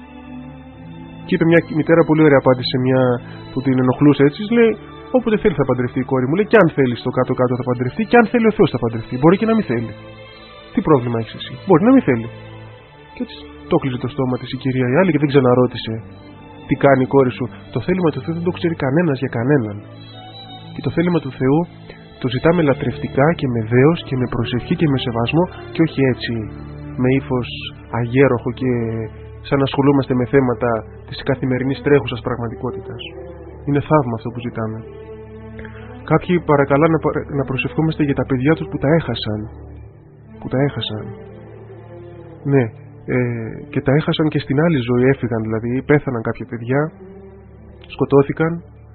Και είπε μια μητέρα πολύ ωραία απάντηση σε μια που την ενοχλούσε έτσι, λέει, όποτε θέλει θα παντρευτεί η κόρη μου. Λέει, και αν θέλει στο κάτω-κάτω θα παντρευτεί, και αν θέλει ο Θεός θα παντρευτεί. Μπορεί και να μην θέλει. Τι πρόβλημα έχεις εσύ? Μπορεί να μην θέλει. Και έτσι το κλείσε το στόμα της η κυρία η άλλη και δεν ξαναρώτησε τι κάνει η κόρη σου. Το θέλημα του Θεού δεν το ξέρει κανένας για κανέναν. Και το θέλημα του Θεού το ζητάμε λατρευτικά και με δέος και με προσευχή και με σεβασμό, και όχι έτσι με ύφος αγέροχο και σαν να ασχολούμαστε με θέματα της καθημερινής τρέχουσας πραγματικότητας. Είναι θαύμα αυτό που ζητάμε. Κάποιοι παρακαλά να, να προσευχόμαστε για τα παιδιά τους που τα έχασαν. Που τα έχασαν. Ναι, ε, και τα έχασαν και στην άλλη ζωή, έφυγαν δηλαδή, πέθαναν κάποια παιδιά, σκοτώθηκαν.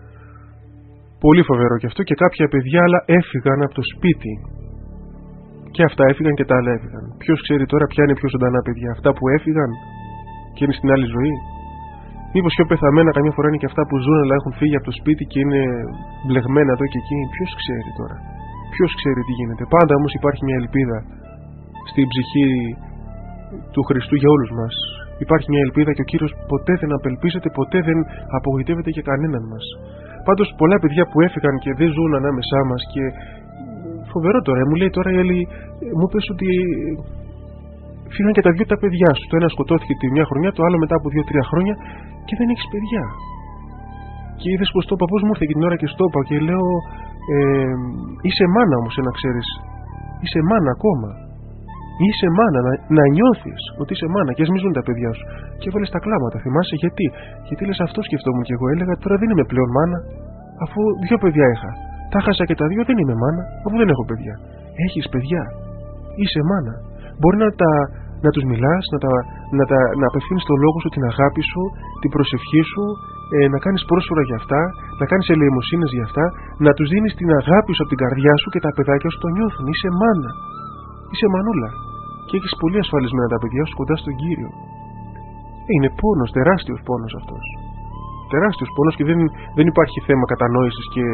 Πολύ φοβερό και αυτό, και κάποια παιδιά άλλα έφυγαν από το σπίτι. Και αυτά έφυγαν και τα άλλα έφυγαν. Ποιος ξέρει τώρα ποια είναι πιο ζωντανά παιδιά, αυτά που έφυγαν και είναι στην άλλη ζωή? Μήπως πιο πεθαμένα καμιά φορά είναι και αυτά που ζουν αλλά έχουν φύγει από το σπίτι και είναι μπλεγμένα εδώ και εκεί? Ποιος ξέρει τώρα? Ποιος ξέρει τι γίνεται? Πάντα όμως υπάρχει μια ελπίδα στην ψυχή του Χριστού για όλους μας. Υπάρχει μια ελπίδα και ο Κύριος ποτέ δεν απελπίζεται, ποτέ δεν απογοητεύεται για κανέναν μας. Πάντως πολλά παιδιά που έφυγαν και δεν ζουν ανάμεσά μας, και φοβερό τώρα, μου λέει τώρα η Έλλη, μου πες ότι φύγαν και τα δύο τα παιδιά σου. Το ένα σκοτώθηκε τη μια χρονιά, το άλλο μετά από δύο-τρία χρόνια και δεν έχεις παιδιά. Και είδες πως το είπα, πώς μου ήρθε και την ώρα και στο είπα και λέω ε, είσαι μάνα όμως, να ξέρεις. Είσαι μάνα ακόμα. Είσαι μάνα, να, να νιώθεις ότι είσαι μάνα και ας μην ζουν τα παιδιά σου. Και έβαλες τα κλάματα, θυμάσαι γιατί. Γιατί λες, αυτό σκεφτόμουν και εγώ. Έλεγα, τώρα δεν είμαι πλέον μάνα, αφού δύο παιδιά είχα. Τα χάσα και τα δύο, δεν είμαι μάνα, αφού δεν έχω παιδιά. Έχεις παιδιά. Είσαι μάνα. Μπορεί να, τα, να τους μιλάς, να, τα, να, τα, να απευθύνεις το λόγο σου, την αγάπη σου, την προσευχή σου, ε, να κάνεις πρόσφορα για αυτά, να κάνεις ελεημοσύνες για αυτά, να τους δίνεις την αγάπη σου από την καρδιά σου και τα παιδάκια σου το νιώθουν. Είσαι μάνα. Είσαι μανούλα. Και έχεις πολύ ασφαλισμένα τα παιδιά σου κοντά στον Κύριο. Είναι πόνος, τεράστιος πόνος αυτός. Τεράστιος πόνος και δεν, δεν υπάρχει θέμα κατανόησης και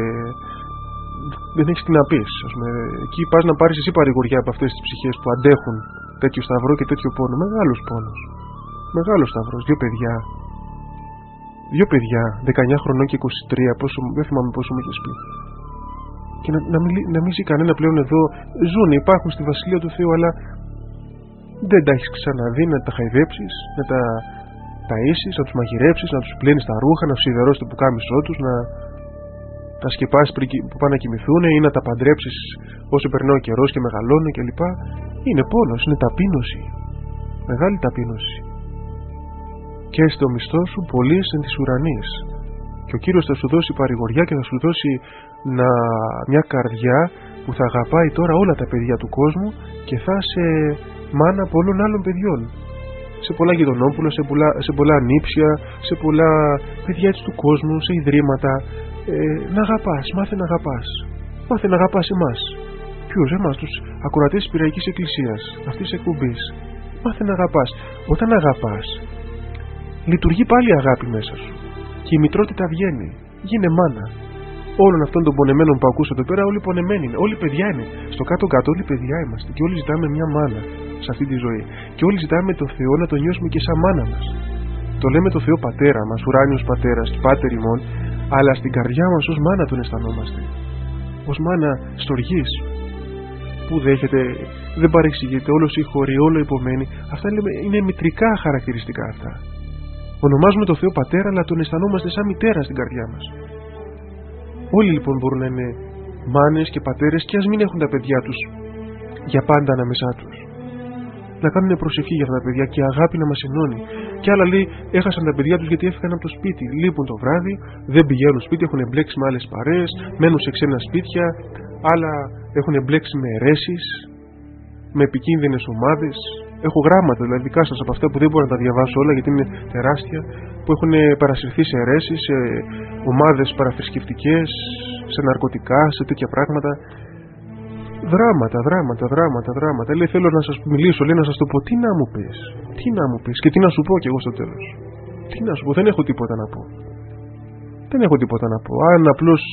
δεν έχεις τι να πεις. Ας πούμε. Εκεί πας να πάρεις εσύ παρηγοριά από αυτές τις ψυχές που αντέχουν τέτοιο σταυρό και τέτοιο πόνο. Μεγάλος πόνος. Μεγάλος σταυρός. Δύο παιδιά. Δύο παιδιά, δεκαεννιά χρονών και είκοσι τρία, πόσο, δεν θυμάμαι πόσο μου είχες πει. Και να, να, μην, να μην ζει κανένα πλέον εδώ. Ζουν, υπάρχουν στη Βασιλεία του Θεού, αλλά δεν τα έχεις ξαναδεί να τα χαϊδέψεις, να τα ταΐσεις, να τους μαγειρέψεις, να τους πλύνεις τα ρούχα, να τους σιδερώσεις το πουκάμισό τους, να τα σκεπάσεις πριν που πάνε να κοιμηθούν ή να τα παντρέψεις όσο περνάει ο καιρός και μεγαλώνουν κλπ. Είναι πόνος, είναι ταπείνωση. Μεγάλη ταπείνωση. Και στο μισθό σου πολλής εν της ουρανής. Και ο Κύριος θα σου δώσει παρηγοριά και θα σου δώσει να... μια καρδιά που θα αγαπάει τώρα όλα τα παιδιά του κόσμου και θα σε μάνα πολλών άλλων παιδιών. Σε πολλά γειτονόπουλα, σε πολλά, σε πολλά νήψια, σε πολλά παιδιά έτσι του κόσμου, σε ιδρύματα. Ε, να αγαπάς, μάθε να αγαπάς. Μάθε να αγαπάς εμάς. Ποιους, εμάς, τους ακροατές της Πειραϊκής Εκκλησίας, αυτής της εκπομπής. Μάθε να αγαπάς. Όταν αγαπάς, λειτουργεί πάλι η αγάπη μέσα σου. Και η μητρότητα βγαίνει. Γίνε μάνα. Όλων αυτών των πονεμένων που ακούσα εδώ πέρα, όλοι πονεμένοι είναι. Όλοι παιδιά είναι. Στο κάτω-κάτω, όλοι παιδιά είμαστε. Και όλοι ζητάμε μια μάνα σε αυτή τη ζωή. Και όλοι ζητάμε το Θεό να το νιώσουμε και σαν μάνα μας. Το λέμε το Θεό Πατέρα μας, ουράνιος Πατέρας, Πάτερ ημών, αλλά στην καρδιά μας ως μάνα τον αισθανόμαστε. Ως μάνα στοργής. Που δέχεται, δεν παρεξηγείται, όλο συγχωρεί, όλο υπομένει. Αυτά είναι μητρικά χαρακτηριστικά αυτά. Ονομάζουμε το Θεό Πατέρα, αλλά τον αισθανόμαστε σαν μητέρα στην καρδιά μας. Όλοι λοιπόν μπορούν να είναι μάνες και πατέρες και ας μην έχουν τα παιδιά τους για πάντα ανάμεσά τους. Να κάνουν προσευχή για αυτά τα παιδιά και αγάπη να μας ενώνει. Και άλλα λέει έχασαν τα παιδιά τους γιατί έφυγαν από το σπίτι. Λείπουν το βράδυ, δεν πηγαίνουν σπίτι, έχουν εμπλέξει με άλλες παρέες, μένουν σε ξένα σπίτια, άλλα έχουν εμπλέξει με αιρέσεις, με επικίνδυνες ομάδες. Έχω γράμματα δηλαδή δικά σας από αυτά που δεν μπορώ να τα διαβάσω όλα γιατί είναι τεράστια, που έχουν παρασυρθεί σε αιρέσεις, σε ομάδες παραθρησκευτικές, σε ναρκωτικά, σε τέτοια πράγματα. Δράματα, δράματα, δράματα, δράματα. Λέει θέλω να σας μιλήσω, λέει να σας το πω. Τι να μου πεις, τι να μου πεις και τι να σου πω κι εγώ στο τέλος. Τι να σου πω, δεν έχω τίποτα να πω. Δεν έχω τίποτα να πω. Αν απλώς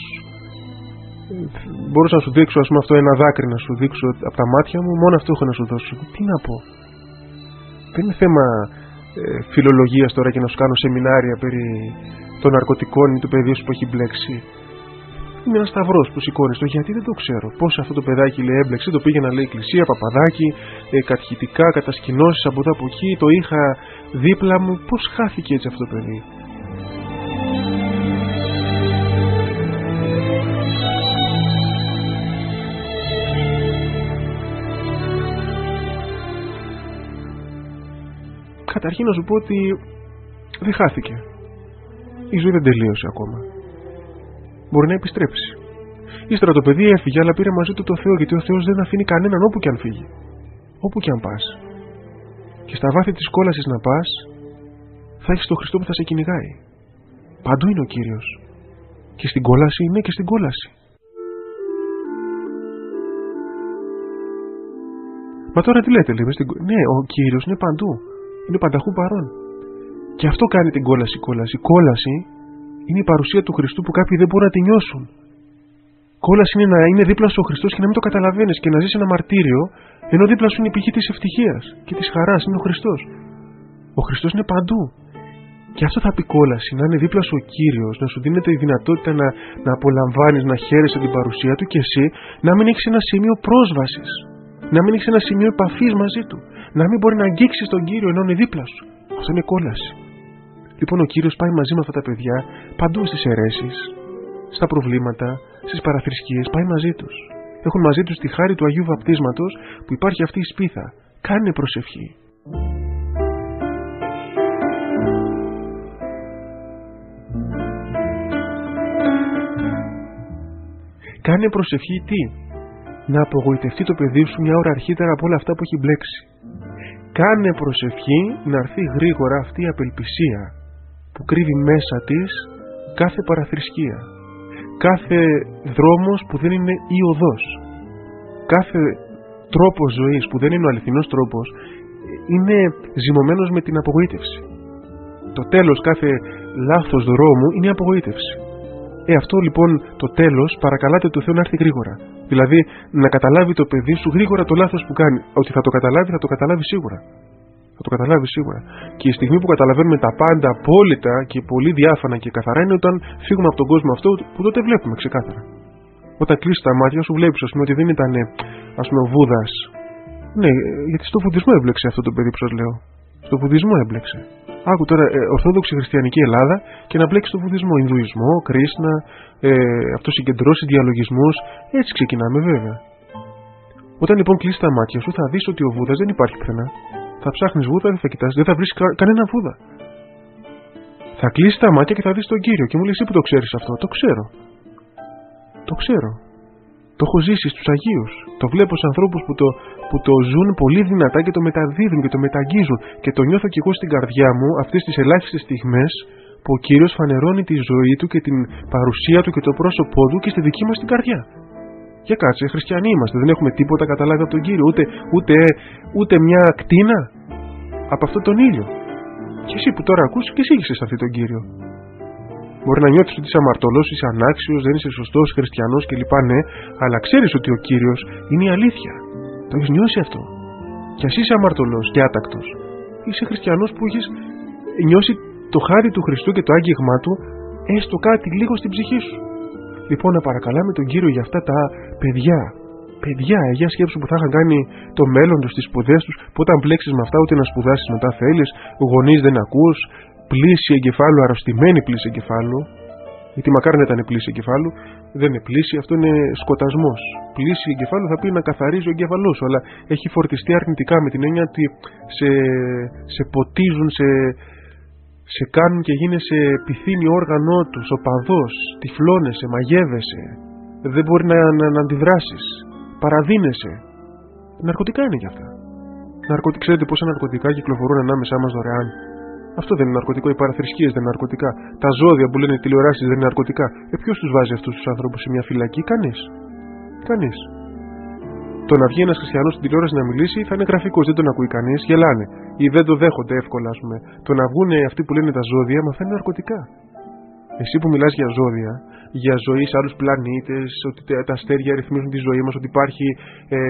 μπορούσα να σου δείξω ας πούμε αυτό ένα δάκρυ να σου δείξω από τα μάτια μου, μόνο αυτό έχω να σου δώσω. Τι να πω. Δεν είναι θέμα ε, φιλολογίας τώρα και να σου κάνω σεμινάρια περί των ναρκωτικών ή του παιδιού που έχει μπλέξει. Είναι ένα σταυρός που σηκώνεις το γιατί δεν το ξέρω. Πώς αυτό το παιδάκι λέει έμπλεξε, το πήγαινα λέει εκκλησία, παπαδάκι, ε, κατηχητικά, κατασκηνώσεις από εδώ από εκεί, το είχα δίπλα μου. Πώς χάθηκε έτσι αυτό το παιδί. Καταρχήν να σου πω ότι δεν χάθηκε. Η ζωή δεν τελείωσε ακόμα. Μπορεί να επιστρέψει. Ύστερα το παιδί έφυγε, αλλά πήρε μαζί του το Θεό, γιατί ο Θεός δεν αφήνει κανέναν όπου και αν φύγει. Όπου και αν πας. Και στα βάθη της κόλασης να πας, θα έχεις τον Χριστό που θα σε κυνηγάει. Παντού είναι ο Κύριος. Και στην κόλαση είναι και στην κόλαση. Μα τώρα τι λέτε, λέμε, στην... ναι, ο Κύριος είναι παντού. Είναι πανταχού παρόν. Και αυτό κάνει την κόλαση κόλαση. Κόλαση είναι η παρουσία του Χριστού που κάποιοι δεν μπορούν να τη νιώσουν. Κόλαση είναι να είναι δίπλα σου ο Χριστός και να μην το καταλαβαίνεις και να ζεις ένα μαρτύριο, ενώ δίπλα σου είναι η πηγή της ευτυχίας και της χαράς. Είναι ο Χριστός. Ο Χριστός είναι παντού. Και αυτό θα πει κόλαση, να είναι δίπλα σου ο Κύριος, να σου δίνεται η δυνατότητα να, να απολαμβάνεις, να χαίρεσαι την παρουσία του και εσύ να μην έχεις ένα σημείο πρόσβασης. Να μην έχεις ένα σημείο επαφής μαζί του. να μην μπορεί να αγγίξει τον Κύριο ενώ είναι δίπλα σου. Αυτό είναι κόλαση. Λοιπόν, ο Κύριος πάει μαζί με αυτά τα παιδιά παντού στις αιρέσεις, στα προβλήματα, στις παραθρησκείες, πάει μαζί τους. Έχουν μαζί τους τη χάρη του Αγίου Βαπτίσματος που υπάρχει αυτή η σπίθα. Κάνε προσευχή. Κάνε προσευχή τι? Να απογοητευτεί το παιδί σου μια ώρα αρχίτερα από όλα αυτά που έχει μπλέξει. Κάνε προσευχή να έρθει γρήγορα αυτή η απελπισία που κρύβει μέσα της κάθε παραθρησκεία, κάθε δρόμος που δεν είναι η οδός, κάθε τρόπος ζωής που δεν είναι ο αληθινός τρόπος, είναι ζυμωμένος με την απογοήτευση. Το τέλος κάθε λάθος δρόμου είναι η απογοήτευση. Ε, αυτό λοιπόν το τέλος παρακαλάτε του Θεού να έρθει γρήγορα. Δηλαδή να καταλάβει το παιδί σου γρήγορα το λάθος που κάνει. Ότι θα το καταλάβει, θα το καταλάβει σίγουρα. Θα το καταλάβει σίγουρα. Και η στιγμή που καταλαβαίνουμε τα πάντα απόλυτα και πολύ διάφανα και καθαρά είναι όταν φύγουμε από τον κόσμο αυτό που τότε βλέπουμε ξεκάθαρα. Όταν κλείσει τα μάτια σου, βλέπεις ας πούμε ότι δεν ήταν ας πούμε ο Βούδας. Ναι, γιατί στο βουδισμό έμπλεξε αυτό το παιδί που σας λέω. Στο βουδισμό έμπλεξε. Άκου τώρα ε, Ορθόδοξη Χριστιανική Ελλάδα και να μπλέξει στο βουδισμό, Ινδουισμό, Κρίσνα, ε, αυτοσυγκεντρώσεις, διαλογισμούς. Έτσι ξεκινάμε βέβαια. Όταν λοιπόν κλείσει τα μάτια σου, θα δεις ότι ο Βούδας δεν υπάρχει πουθενά. Θα ψάχνεις Βούδα, δεν θα κοιτάς, δεν θα βρεις κα, κανένα Βούδα. Θα κλείσει τα μάτια και θα δεις τον Κύριο. Και μου λέει, εσύ που το ξέρεις αυτό? Το ξέρω. Το ξέρω. Το έχω ζήσει στους Αγίους. Το βλέπω σε ανθρώπους που το, που το ζουν πολύ δυνατά και το μεταδίδουν και το μεταγγίζουν. Και το νιώθω κι εγώ στην καρδιά μου αυτές τις ελάχιστες στιγμές που ο Κύριος φανερώνει τη ζωή του και την παρουσία του και το πρόσωπό του και στη δική μας την καρδιά. Για κάτσε, χριστιανοί είμαστε, δεν έχουμε τίποτα καταλάβει από τον Κύριο, ούτε, ούτε, ούτε μια κτίνα από αυτόν τον ήλιο. Και εσύ που τώρα ακούς και εσύ έχεις αισθανθεί τον Κύριο. Μπορεί να νιώθεις ότι είσαι αμαρτωλός, είσαι ανάξιος, δεν είσαι σωστός, χριστιανός κλπ. Ναι, αλλά ξέρεις ότι ο Κύριος είναι η αλήθεια. Το έχεις νιώσει αυτό. Και ας είσαι αμαρτωλός και άτακτος, είσαι χριστιανός που έχεις νιώσει το χάρι του Χριστού και το άγγιγμά του έστω κάτι λίγο στην ψυχή σου. Λοιπόν, να παρακαλάμε τον Κύριο για αυτά τα παιδιά. Παιδιά, για σκέψου που θα είχαν κάνει το μέλλον τους, τις σπουδές τους, που όταν μπλέξεις με αυτά ούτε να σπουδάσεις μετά θέλεις, γονείς δεν ακούς, πλήση εγκεφάλου, αρρωστημένη πλήση εγκεφάλου. Γιατί μακάρι να ήταν πλήση εγκεφάλου, δεν είναι πλήση, αυτό είναι σκοτασμός. Πλήση εγκεφάλου θα πει να καθαρίζει ο εγκεφαλός σου, αλλά έχει φορτιστεί αρνητικά με την έννοια ότι σε, σε ποτίζουν, σε. σε κάνουν και γίνεσαι πυθύνει όργανό του, οπαδός, τυφλώνεσαι, μαγεύεσαι, δεν μπορεί να, να, να αντιδράσεις, παραδίνεσαι. Ναρκωτικά είναι κι αυτά. Ναρκωτικά, ξέρετε πόσα ναρκωτικά κυκλοφορούν ανάμεσά μας δωρεάν? Αυτό δεν είναι ναρκωτικό, οι παραθρησκείες δεν είναι ναρκωτικά. Τα ζώδια που λένε τηλεοράσεις δεν είναι ναρκωτικά. Ε, ποιος τους βάζει αυτούς τους ανθρώπους σε μια φυλακή? Κανείς. Κανείς. Το να βγει ένας χριστιανός στην τηλεόραση να μιλήσει θα είναι γραφικός, δεν τον ακούει κανείς, γελάνε. Ή δεν το δέχονται εύκολα, ας πούμε. Το να βγουν αυτοί που λένε τα ζώδια, μα θα είναι ναρκωτικά. Εσύ που μιλάς για ζώδια, για ζωή σε άλλους πλανήτες, ότι τα αστέρια ρυθμίζουν τη ζωή μας, ότι υπάρχει ε,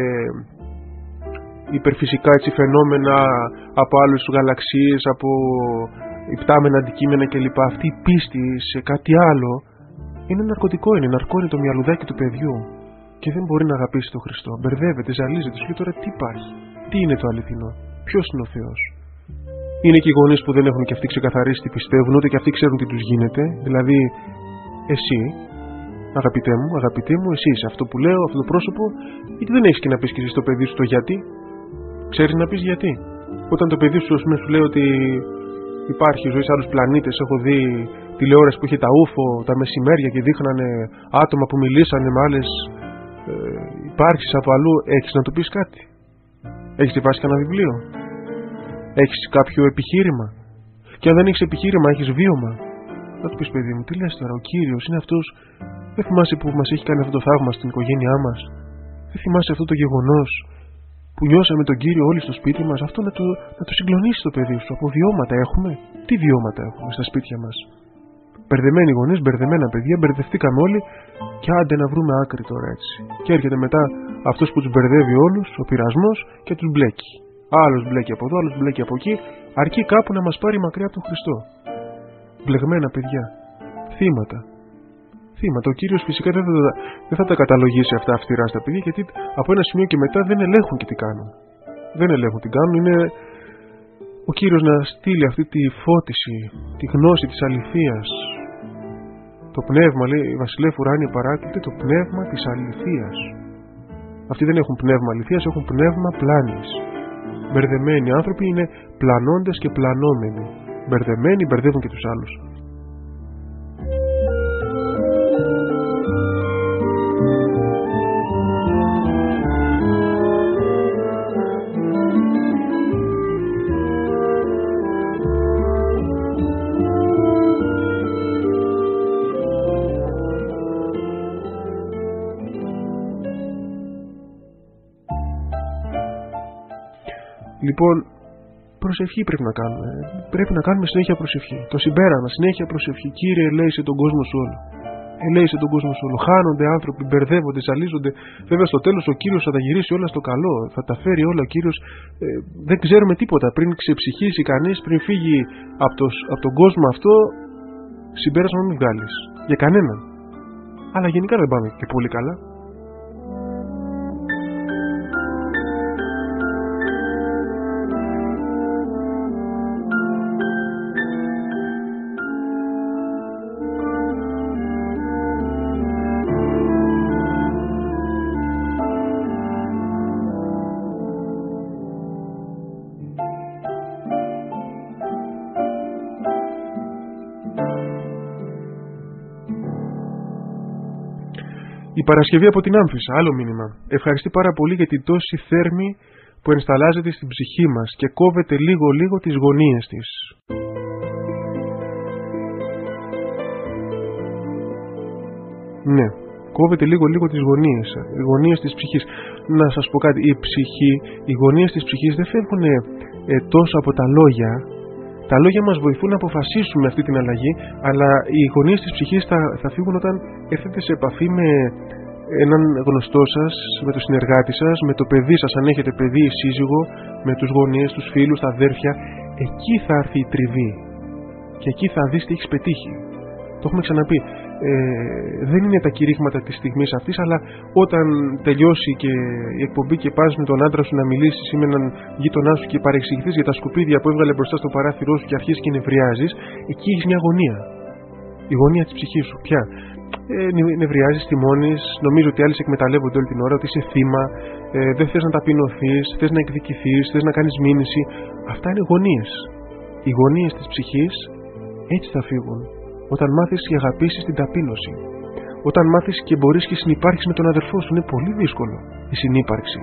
υπερφυσικά έτσι, φαινόμενα από άλλους γαλαξίες, από υπτάμενα αντικείμενα κλπ. Αυτή η πίστη σε κάτι άλλο είναι ναρκωτικό, είναι ναρκώνει το μυαλουδάκι του παιδιού. Και δεν μπορεί να αγαπήσει τον Χριστό. Μπερδεύεται, ζαλίζεται. Σου λέει τώρα τι υπάρχει, τι είναι το αληθινό, ποιος είναι ο Θεός. Είναι και οι γονείς που δεν έχουν και αυτοί ξεκαθαρίσει τι πιστεύουν, ούτε και αυτοί ξέρουν τι τους γίνεται. Δηλαδή, εσύ, αγαπητέ μου, αγαπητέ μου, εσύ είσαι αυτό που λέω, αυτό το πρόσωπο, γιατί δεν έχεις και να πεις και εσύ στο παιδί σου το γιατί. Ξέρεις να πεις γιατί. Όταν το παιδί σου, πούμε, σου λέει ότι υπάρχει ζωή σε άλλους πλανήτες, έχω δει τηλεόραση που είχε τα ούφο τα μεσημέρια και δείχνανε άτομα που μιλήσανε με άλλες. Ε, υπάρχεις από αλλού, έχεις να του πεις κάτι? Έχεις διαβάσει κανένα βιβλίο? Έχεις κάποιο επιχείρημα? Και αν δεν έχεις επιχείρημα, έχεις βίωμα. Θα του πεις, παιδί μου, τι λες τώρα, ο Κύριος είναι αυτός. Δεν θυμάσαι που μας έχει κάνει αυτό το θαύμα στην οικογένειά μας? Δεν θυμάσαι αυτό το γεγονός που νιώσαμε τον Κύριο όλοι στο σπίτι μας? Αυτό να το, να το συγκλονίσει το παιδί σου. Από βιώματα έχουμε. Τι βιώματα έχουμε στα σπίτια μας? Μπερδεμένοι γονείς, μπερδεμένα παιδιά, μπερδευτήκαμε όλοι και άντε να βρούμε άκρη τώρα έτσι. Και έρχεται μετά αυτός που τους μπερδεύει όλους, ο πειρασμός, και τους μπλέκει. Άλλος μπλέκει από εδώ, άλλος μπλέκει από εκεί, αρκεί κάπου να μας πάρει μακριά από τον Χριστό. Μπλεγμένα παιδιά, θύματα. Θύματα. Ο Κύριος φυσικά δεν θα, δεν θα τα καταλογίσει αυτά αυστηρά στα παιδιά, γιατί από ένα σημείο και μετά δεν ελέγχουν και τι κάνουν. Δεν ελέγχουν τι κάνουν. Είναι ο Κύριος να στείλει αυτή τη φώτιση, τη γνώση της αληθείας. Το πνεύμα, λέει η Βασιλεύ Ουράνια Παράκλητε, το πνεύμα της αληθείας. Αυτοί δεν έχουν πνεύμα αληθείας, έχουν πνεύμα πλάνης. Μπερδεμένοι άνθρωποι είναι πλανώντες και πλανόμενοι. Μπερδεμένοι, μπερδεύουν και τους άλλους. Λοιπόν, προσευχή πρέπει να κάνουμε. Πρέπει να κάνουμε συνέχεια προσευχή. Το συμπέρασμα, συνέχεια προσευχή. Κύριε, ελέησε τον κόσμο σου όλο. Ελέησε τον κόσμο σου όλο. Χάνονται άνθρωποι, μπερδεύονται, ζαλίζονται. Βέβαια, στο τέλος ο Κύριος θα τα γυρίσει όλα στο καλό. Θα τα φέρει όλα ο Κύριος. Ε, δεν ξέρουμε τίποτα. Πριν ξεψυχήσει κανείς, πριν φύγει από, το, από τον κόσμο αυτό, συμπέρασμα μην βγάλεις. Για κανέναν. Αλλά γενικά δεν πάμε και πολύ καλά. Η Παρασκευή από την Άμφισσα, άλλο μήνυμα. Ευχαριστεί πάρα πολύ για την τόση θέρμη που ενσταλλάζεται στην ψυχή μας και κόβεται λίγο-λίγο τις γωνίες της. Ναι, κόβεται λίγο-λίγο τις γωνίες, οι γωνίες της ψυχής. Να σας πω κάτι, η ψυχή, οι γωνίες της ψυχής δεν φεύγουν ε, τόσο από τα λόγια. Τα λόγια μας βοηθούν να αποφασίσουμε αυτή την αλλαγή, αλλά οι γωνίες της ψυχής θα, θα φύγουν όταν έρθετε σε επαφή με έναν γνωστό σας, με το συνεργάτη σας, με το παιδί σας, αν έχετε παιδί ή σύζυγο, με τους γονείς, τους φίλους, τα αδέρφια. Εκεί θα έρθει η τριβή και εκεί θα δεις τι έχεις πετύχει. Το έχουμε ξαναπεί. Ε, δεν είναι τα κηρύγματα της στιγμής αυτής, αλλά όταν τελειώσει και η εκπομπή και πας με τον άντρα σου να μιλήσεις ή με έναν γείτονά σου και παρεξηγηθείς για τα σκουπίδια που έβγαλε μπροστά στο παράθυρό σου και αρχίσεις και νευριάζεις, εκεί έχεις μια γωνία. Η γωνία της ψυχής σου. Ποια? Ε, νευριάζεις, τιμώνεις, νομίζω ότι άλλοι σε εκμεταλλεύονται όλη την ώρα, ότι είσαι θύμα, ε, δεν θες να ταπεινωθείς, θες να εκδικηθείς, θες να κάνεις μήνυση. Αυτά είναι γωνίες. Οι γωνίες της ψυχής έτσι θα φύγουν. Όταν μάθεις και αγαπήσεις την ταπείνωση. Όταν μάθεις και μπορείς και συνυπάρχεις με τον αδερφό σου. Είναι πολύ δύσκολο η συνύπαρξη.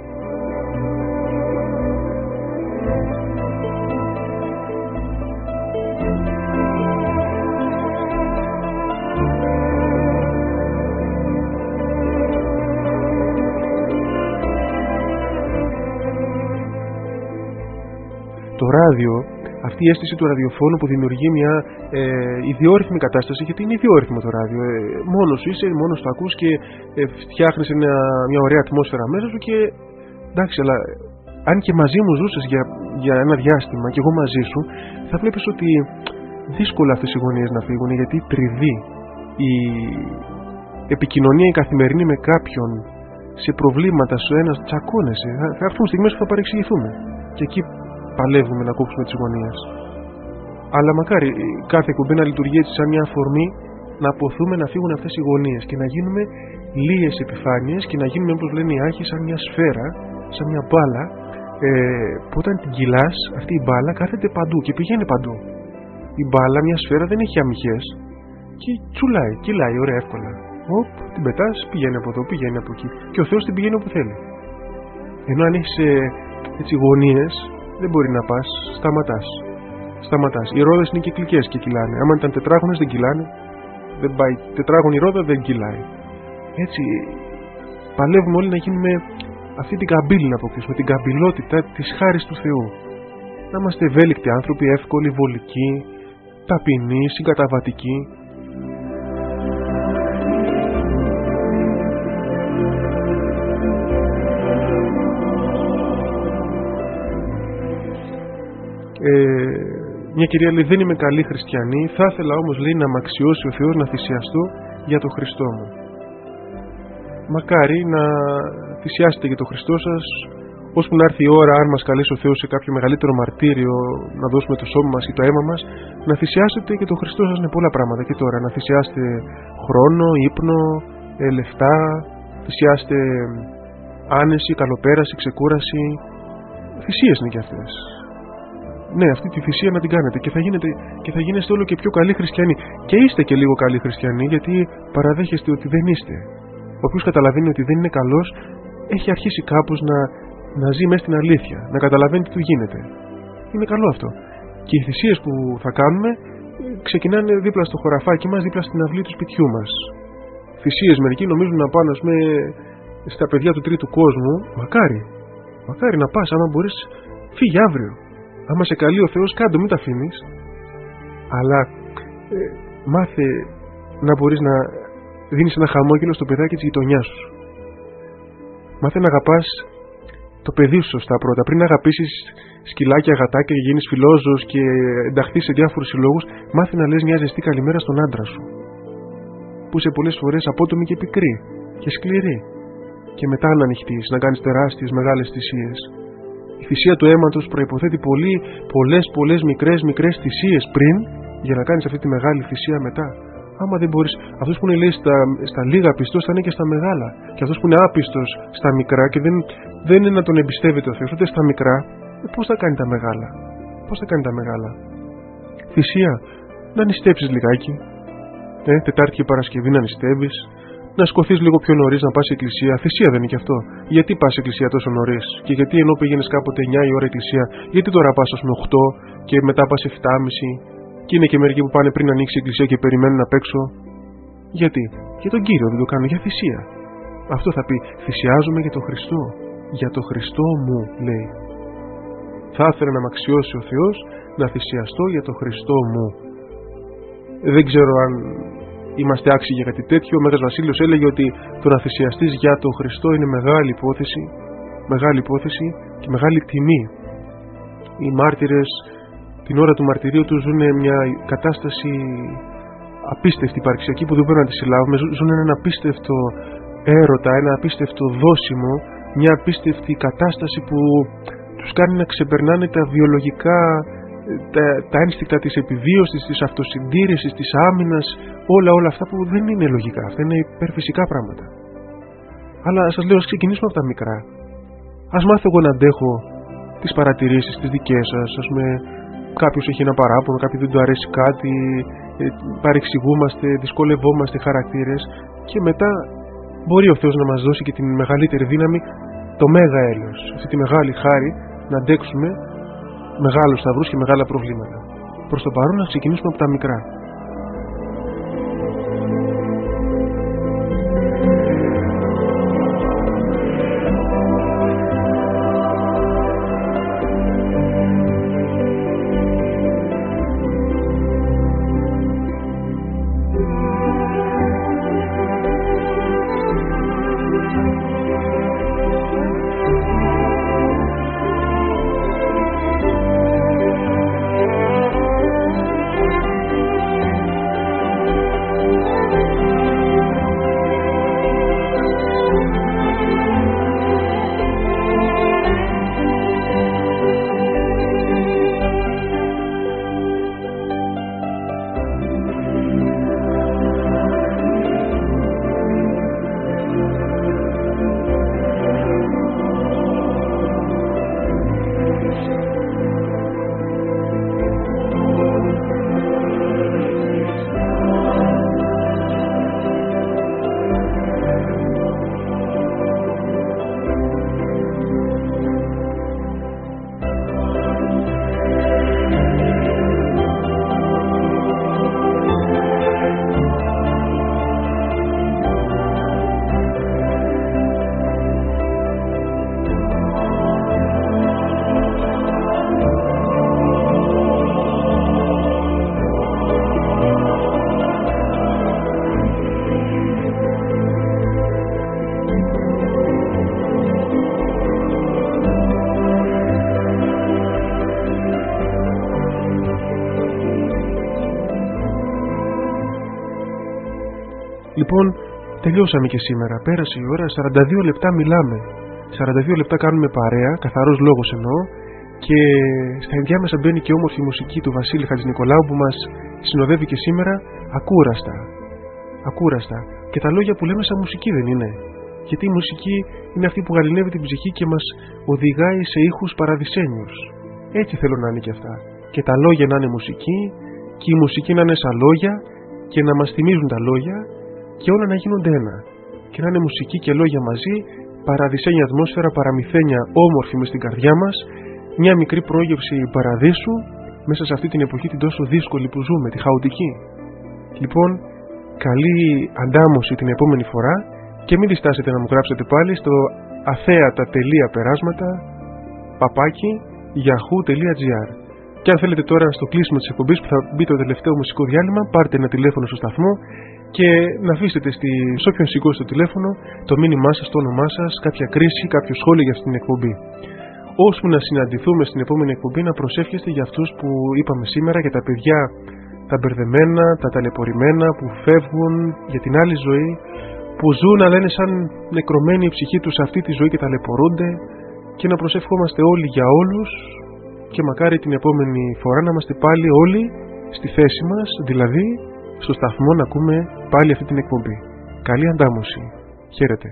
Το ράδιο, αυτή η αίσθηση του ραδιοφώνου που δημιουργεί μια ε, ιδιόρυθμη κατάσταση, γιατί είναι ιδιόρυθμο το ράδιο. Ε, μόνος σου είσαι, μόνος το ακούς και ε, φτιάχνεις μια, μια ωραία ατμόσφαιρα μέσα σου και εντάξει, αλλά αν και μαζί μου ζούσες για, για ένα διάστημα και εγώ μαζί σου, θα βλέπεις ότι δύσκολα αυτές οι γωνίες να φύγουν, γιατί η τριβή, η επικοινωνία η καθημερινή με κάποιον, σε προβλήματα σου ένας τσακώνεσαι, θα, θα έρθουν στιγμές που θα παρεξηγηθούμε και εκεί παλεύουμε να κόψουμε τις γωνίες. Αλλά μακάρι κάθε εκπομπή να λειτουργεί έτσι σαν μια αφορμή να αποθούμε να φύγουν αυτές οι γωνίες και να γίνουμε λίες επιφάνειες και να γίνουμε, όπως λένε οι Άγιοι, σαν μια σφαίρα, σαν μια μπάλα, ε, που όταν την κυλάς, αυτή η μπάλα κάθεται παντού και πηγαίνει παντού. Η μπάλα, μια σφαίρα, δεν έχει αμυχές και τσουλάει, κυλάει ωραία εύκολα. Οπ, την πετάς, πηγαίνει από εδώ, πηγαίνει από εκεί και ο Θεός την πηγαίνει όπου θέλει. Ενώ αν έχεις ε, έτσι γωνίες, δεν μπορεί να πας, σταματάς. Σταματάς. Οι ρόδες είναι κυκλικές και κυλάνε. Άμα ήταν τετράγωνες δεν κυλάνε. Δεν πάει. Τετράγωνη ρόδα δεν κυλάει. Έτσι παλεύουμε όλοι να γίνουμε αυτή την καμπύλη να αποκτήσουμε, την καμπυλότητα της χάρης του Θεού. Να είμαστε ευέλικτοι άνθρωποι, εύκολοι, βολικοί, ταπεινοί, συγκαταβατικοί. Ε, μια κυρία λέει: δεν είμαι καλή χριστιανή, θα ήθελα όμως, λέει, να μ' αξιώσει ο Θεός να θυσιαστώ για τον Χριστό μου. Μακάρι να θυσιάσετε για τον Χριστό σας ώσπου να έρθει η ώρα, αν μας καλέσει ο Θεός σε κάποιο μεγαλύτερο μαρτύριο, να δώσουμε το σώμα μας ή το αίμα μας, να θυσιάσετε και το Χριστό σας είναι πολλά πράγματα. Και τώρα να θυσιάσετε χρόνο, ύπνο, ε, λεφτά, θυσιάστε άνεση, καλοπέραση, ξεκούραση. Θυσίες είναι και αυτές. Ναι, αυτή τη θυσία να την κάνετε και θα, γίνετε, και θα γίνεστε όλο και πιο καλοί χριστιανοί. Και είστε και λίγο καλοί χριστιανοί, γιατί παραδέχεστε ότι δεν είστε. Όποιος καταλαβαίνει ότι δεν είναι καλός, έχει αρχίσει κάπως να, να ζει μέσα στην αλήθεια, να καταλαβαίνει τι του γίνεται. Είναι καλό αυτό. Και οι θυσίες που θα κάνουμε ξεκινάνε δίπλα στο χωραφάκι μας, δίπλα στην αυλή του σπιτιού μας. Θυσίες μερικοί νομίζουν να πάνε, ας πούμε, στα παιδιά του τρίτου κόσμου. Μακάρι, μακάρι να πας, άμα μπορείς, φύγει αύριο. Άμα σε καλεί ο Θεός, κάντο, μην τα αφήνεις. Αλλά ε, μάθε να μπορείς να δίνεις ένα χαμόγελο στο παιδάκι της γειτονιάς σου. Μάθε να αγαπάς το παιδί σου σωστά πρώτα. Πριν να αγαπήσεις σκυλάκια, γατάκια και γίνεις φιλόζωος και ενταχθείς σε διάφορους συλλόγους, μάθε να λες μια ζεστή καλημέρα στον άντρα σου, που είσαι πολλές φορές απότομη και πικρή και σκληρή. Και μετά να ανοιχτείς, να κάνεις τεράστιες μεγάλες θυσίες. Η θυσία του αίματος προϋποθέτει πολύ, πολλές πολλές μικρές μικρές θυσίες πριν, για να κάνεις αυτή τη μεγάλη θυσία μετά. Άμα δεν μπορείς, αυτός που είναι λέει στα, στα λίγα πιστός θα είναι και στα μεγάλα. Και αυτός που είναι άπιστος στα μικρά και δεν, δεν είναι να τον εμπιστεύεται ο Θεός ούτε στα μικρά, ε, πώς θα κάνει τα μεγάλα. Πώς θα κάνει τα μεγάλα. Θυσία, να νηστέψεις λιγάκι. Ε, Τετάρτη και Παρασκευή να νηστεύεις. Να σκοθείς λίγο πιο νωρίς να πας σε εκκλησία. Θυσία δεν είναι και αυτό. Γιατί πας σε εκκλησία τόσο νωρίς? Και γιατί ενώ πήγαινες κάποτε εννιά η ώρα εκκλησία, γιατί τώρα πας ας πούμε οκτώ και μετά πας επτά και μισή? Και είναι και μερικοί που πάνε πριν ανοίξει η εκκλησία και περιμένουν απ' έξω. Γιατί? Για τον Κύριο δεν το κάνω, για θυσία. Αυτό θα πει, θυσιάζομαι για τον Χριστό. Για τον Χριστό μου, λέει. Θα ήθελα να μ' αξιώσει ο Θεός να θυσιαστώ για τον Χριστό μου. Δεν ξέρω αν είμαστε άξιοι για κάτι τέτοιο. Ο Μέγας Βασίλειος έλεγε ότι το να θυσιαστείς για τον Χριστό είναι μεγάλη υπόθεση, μεγάλη υπόθεση και μεγάλη τιμή. Οι μάρτυρες την ώρα του μαρτυρίου τους ζουν μια κατάσταση απίστευτη υπαρξιακή που δεν μπορούμε να τη συλλάβουμε. Ζουν έναν απίστευτο έρωτα, ένα απίστευτο δόσιμο, μια απίστευτη κατάσταση που τους κάνει να ξεπερνάνε τα βιολογικά, τα, τα ένστικτα της επιβίωσης, της αυτοσυντήρησης, της άμυνας, όλα όλα αυτά που δεν είναι λογικά. Αυτά είναι υπερφυσικά πράγματα. Αλλά σας λέω, ας ξεκινήσουμε από τα μικρά. Ας μάθω εγώ να αντέχω τις παρατηρήσεις τις δικές σας. Ας πούμε, κάποιος έχει ένα παράπονο, κάποιοι δεν του αρέσει κάτι, ε, παρεξηγούμαστε, δυσκολευόμαστε χαρακτήρες και μετά μπορεί ο Θεός να μας δώσει και την μεγαλύτερη δύναμη, το μέγα έλεος, αυτή τη μεγάλη χάρη να αντέξουμε μεγάλους σταυρούς και μεγάλα προβλήματα. Προς το παρόν να ξεκινήσουμε από τα μικρά. Λοιπόν, τελειώσαμε και σήμερα. Πέρασε η ώρα, σαράντα δύο λεπτά μιλάμε. σαράντα δύο λεπτά κάνουμε παρέα, καθαρός λόγος εννοώ, και στα ενδιάμεσα μπαίνει και όμορφη μουσική του Βασίλη Χατζηνικολάου που μας συνοδεύει και σήμερα ακούραστα. Ακούραστα. Και τα λόγια που λέμε σαν μουσική δεν είναι? Γιατί η μουσική είναι αυτή που γαληνεύει την ψυχή και μας οδηγάει σε ήχους παραδεισένιους. Έτσι θέλω να είναι και αυτά. Και τα λόγια να είναι μουσική, και η μουσική να είναι σαν λόγια, και να μας θυμίζουν τα λόγια, και όλα να γίνονται ένα. Και να είναι μουσική και λόγια μαζί, παραδεισένια ατμόσφαιρα, παραμυθένια όμορφη μες στην καρδιά μας, μια μικρή πρόγευση παραδείσου μέσα σε αυτή την εποχή την τόσο δύσκολη που ζούμε, τη χαοτική. Λοιπόν, καλή αντάμωση την επόμενη φορά και μην διστάσετε να μου γράψετε πάλι στο αθέατα.περάσματα παπάκι yahoo.gr. Και αν θέλετε τώρα στο κλείσιμο της εκπομπής που θα μπει το τελευταίο μουσικό διάλειμμα, πάρτε ένα τηλέφωνο στο σταθμό και να αφήσετε στη... σε όποιον σηκώσει το τηλέφωνο το μήνυμά σας, το όνομά σας, κάποια κρίση, κάποιο σχόλιο για αυτή την εκπομπή. Ώσπου να συναντηθούμε στην επόμενη εκπομπή, να προσεύχεστε για αυτούς που είπαμε σήμερα, για τα παιδιά τα μπερδεμένα, τα ταλαιπωρημένα που φεύγουν για την άλλη ζωή, που ζουν αλλά είναι σαν νεκρωμένη η ψυχή τους σε αυτή τη ζωή και ταλαιπωρούνται, και να προσεύχομαστε όλοι για όλους, και μακάρι την επόμενη φορά να είμαστε πάλι όλοι στη θέση μας, δηλαδή στο σταθμό, να ακούμε πάλι αυτή την εκπομπή. Καλή αντάμωση. Χαίρετε.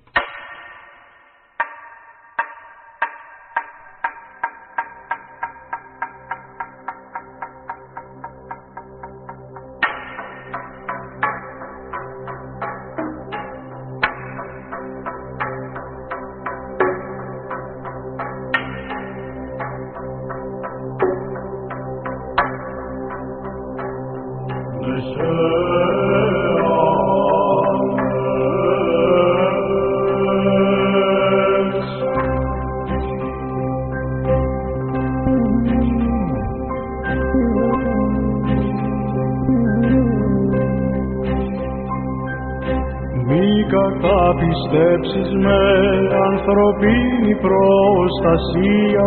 Πιστέψεις με ανθρωπίνη προστασία,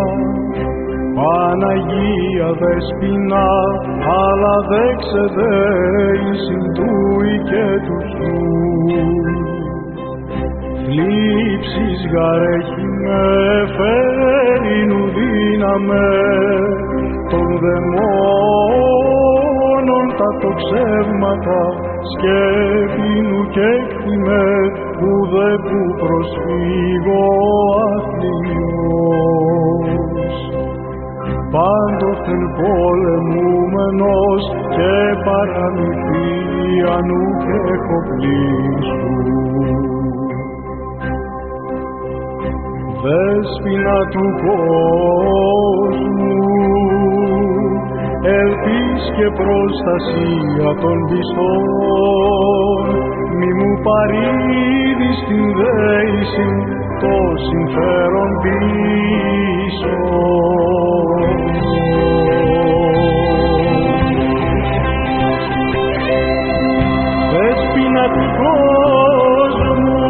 Παναγία Δεσποιნა, αλλά δε ξεδέησιν τούι και του σου. Θλίψεις γαρέχει με φέρειν δύναμε των δαιμόνων τα τοξεύματα, σκέπινου και κτημέ ουδε που προσφύγω αθλίος. Πάντοθεν πολεμούμενος και παραμυθίαν ουκ έχω πλήσου. Δέσποινα του κόσμου, ελπίς και προστασία των πιστών, μη μου παρήδεις την δέηση το συμφέρον πίσω. Δέσποινα του κόσμου,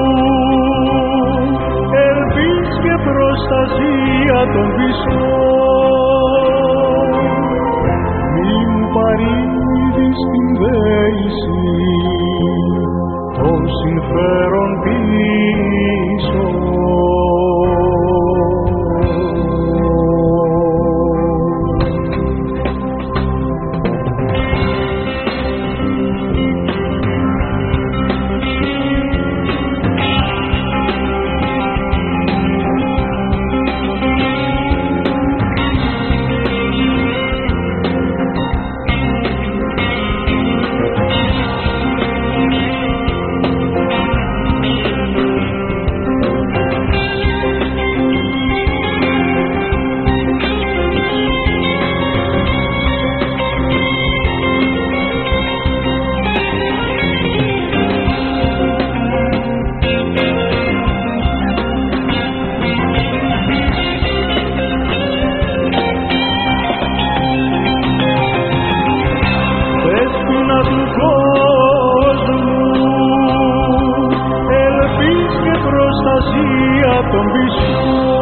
ελπίς και προστασία των πιστών, μη μου παρήδεις την δέηση το συμφέρον πίσω. Τον πίσω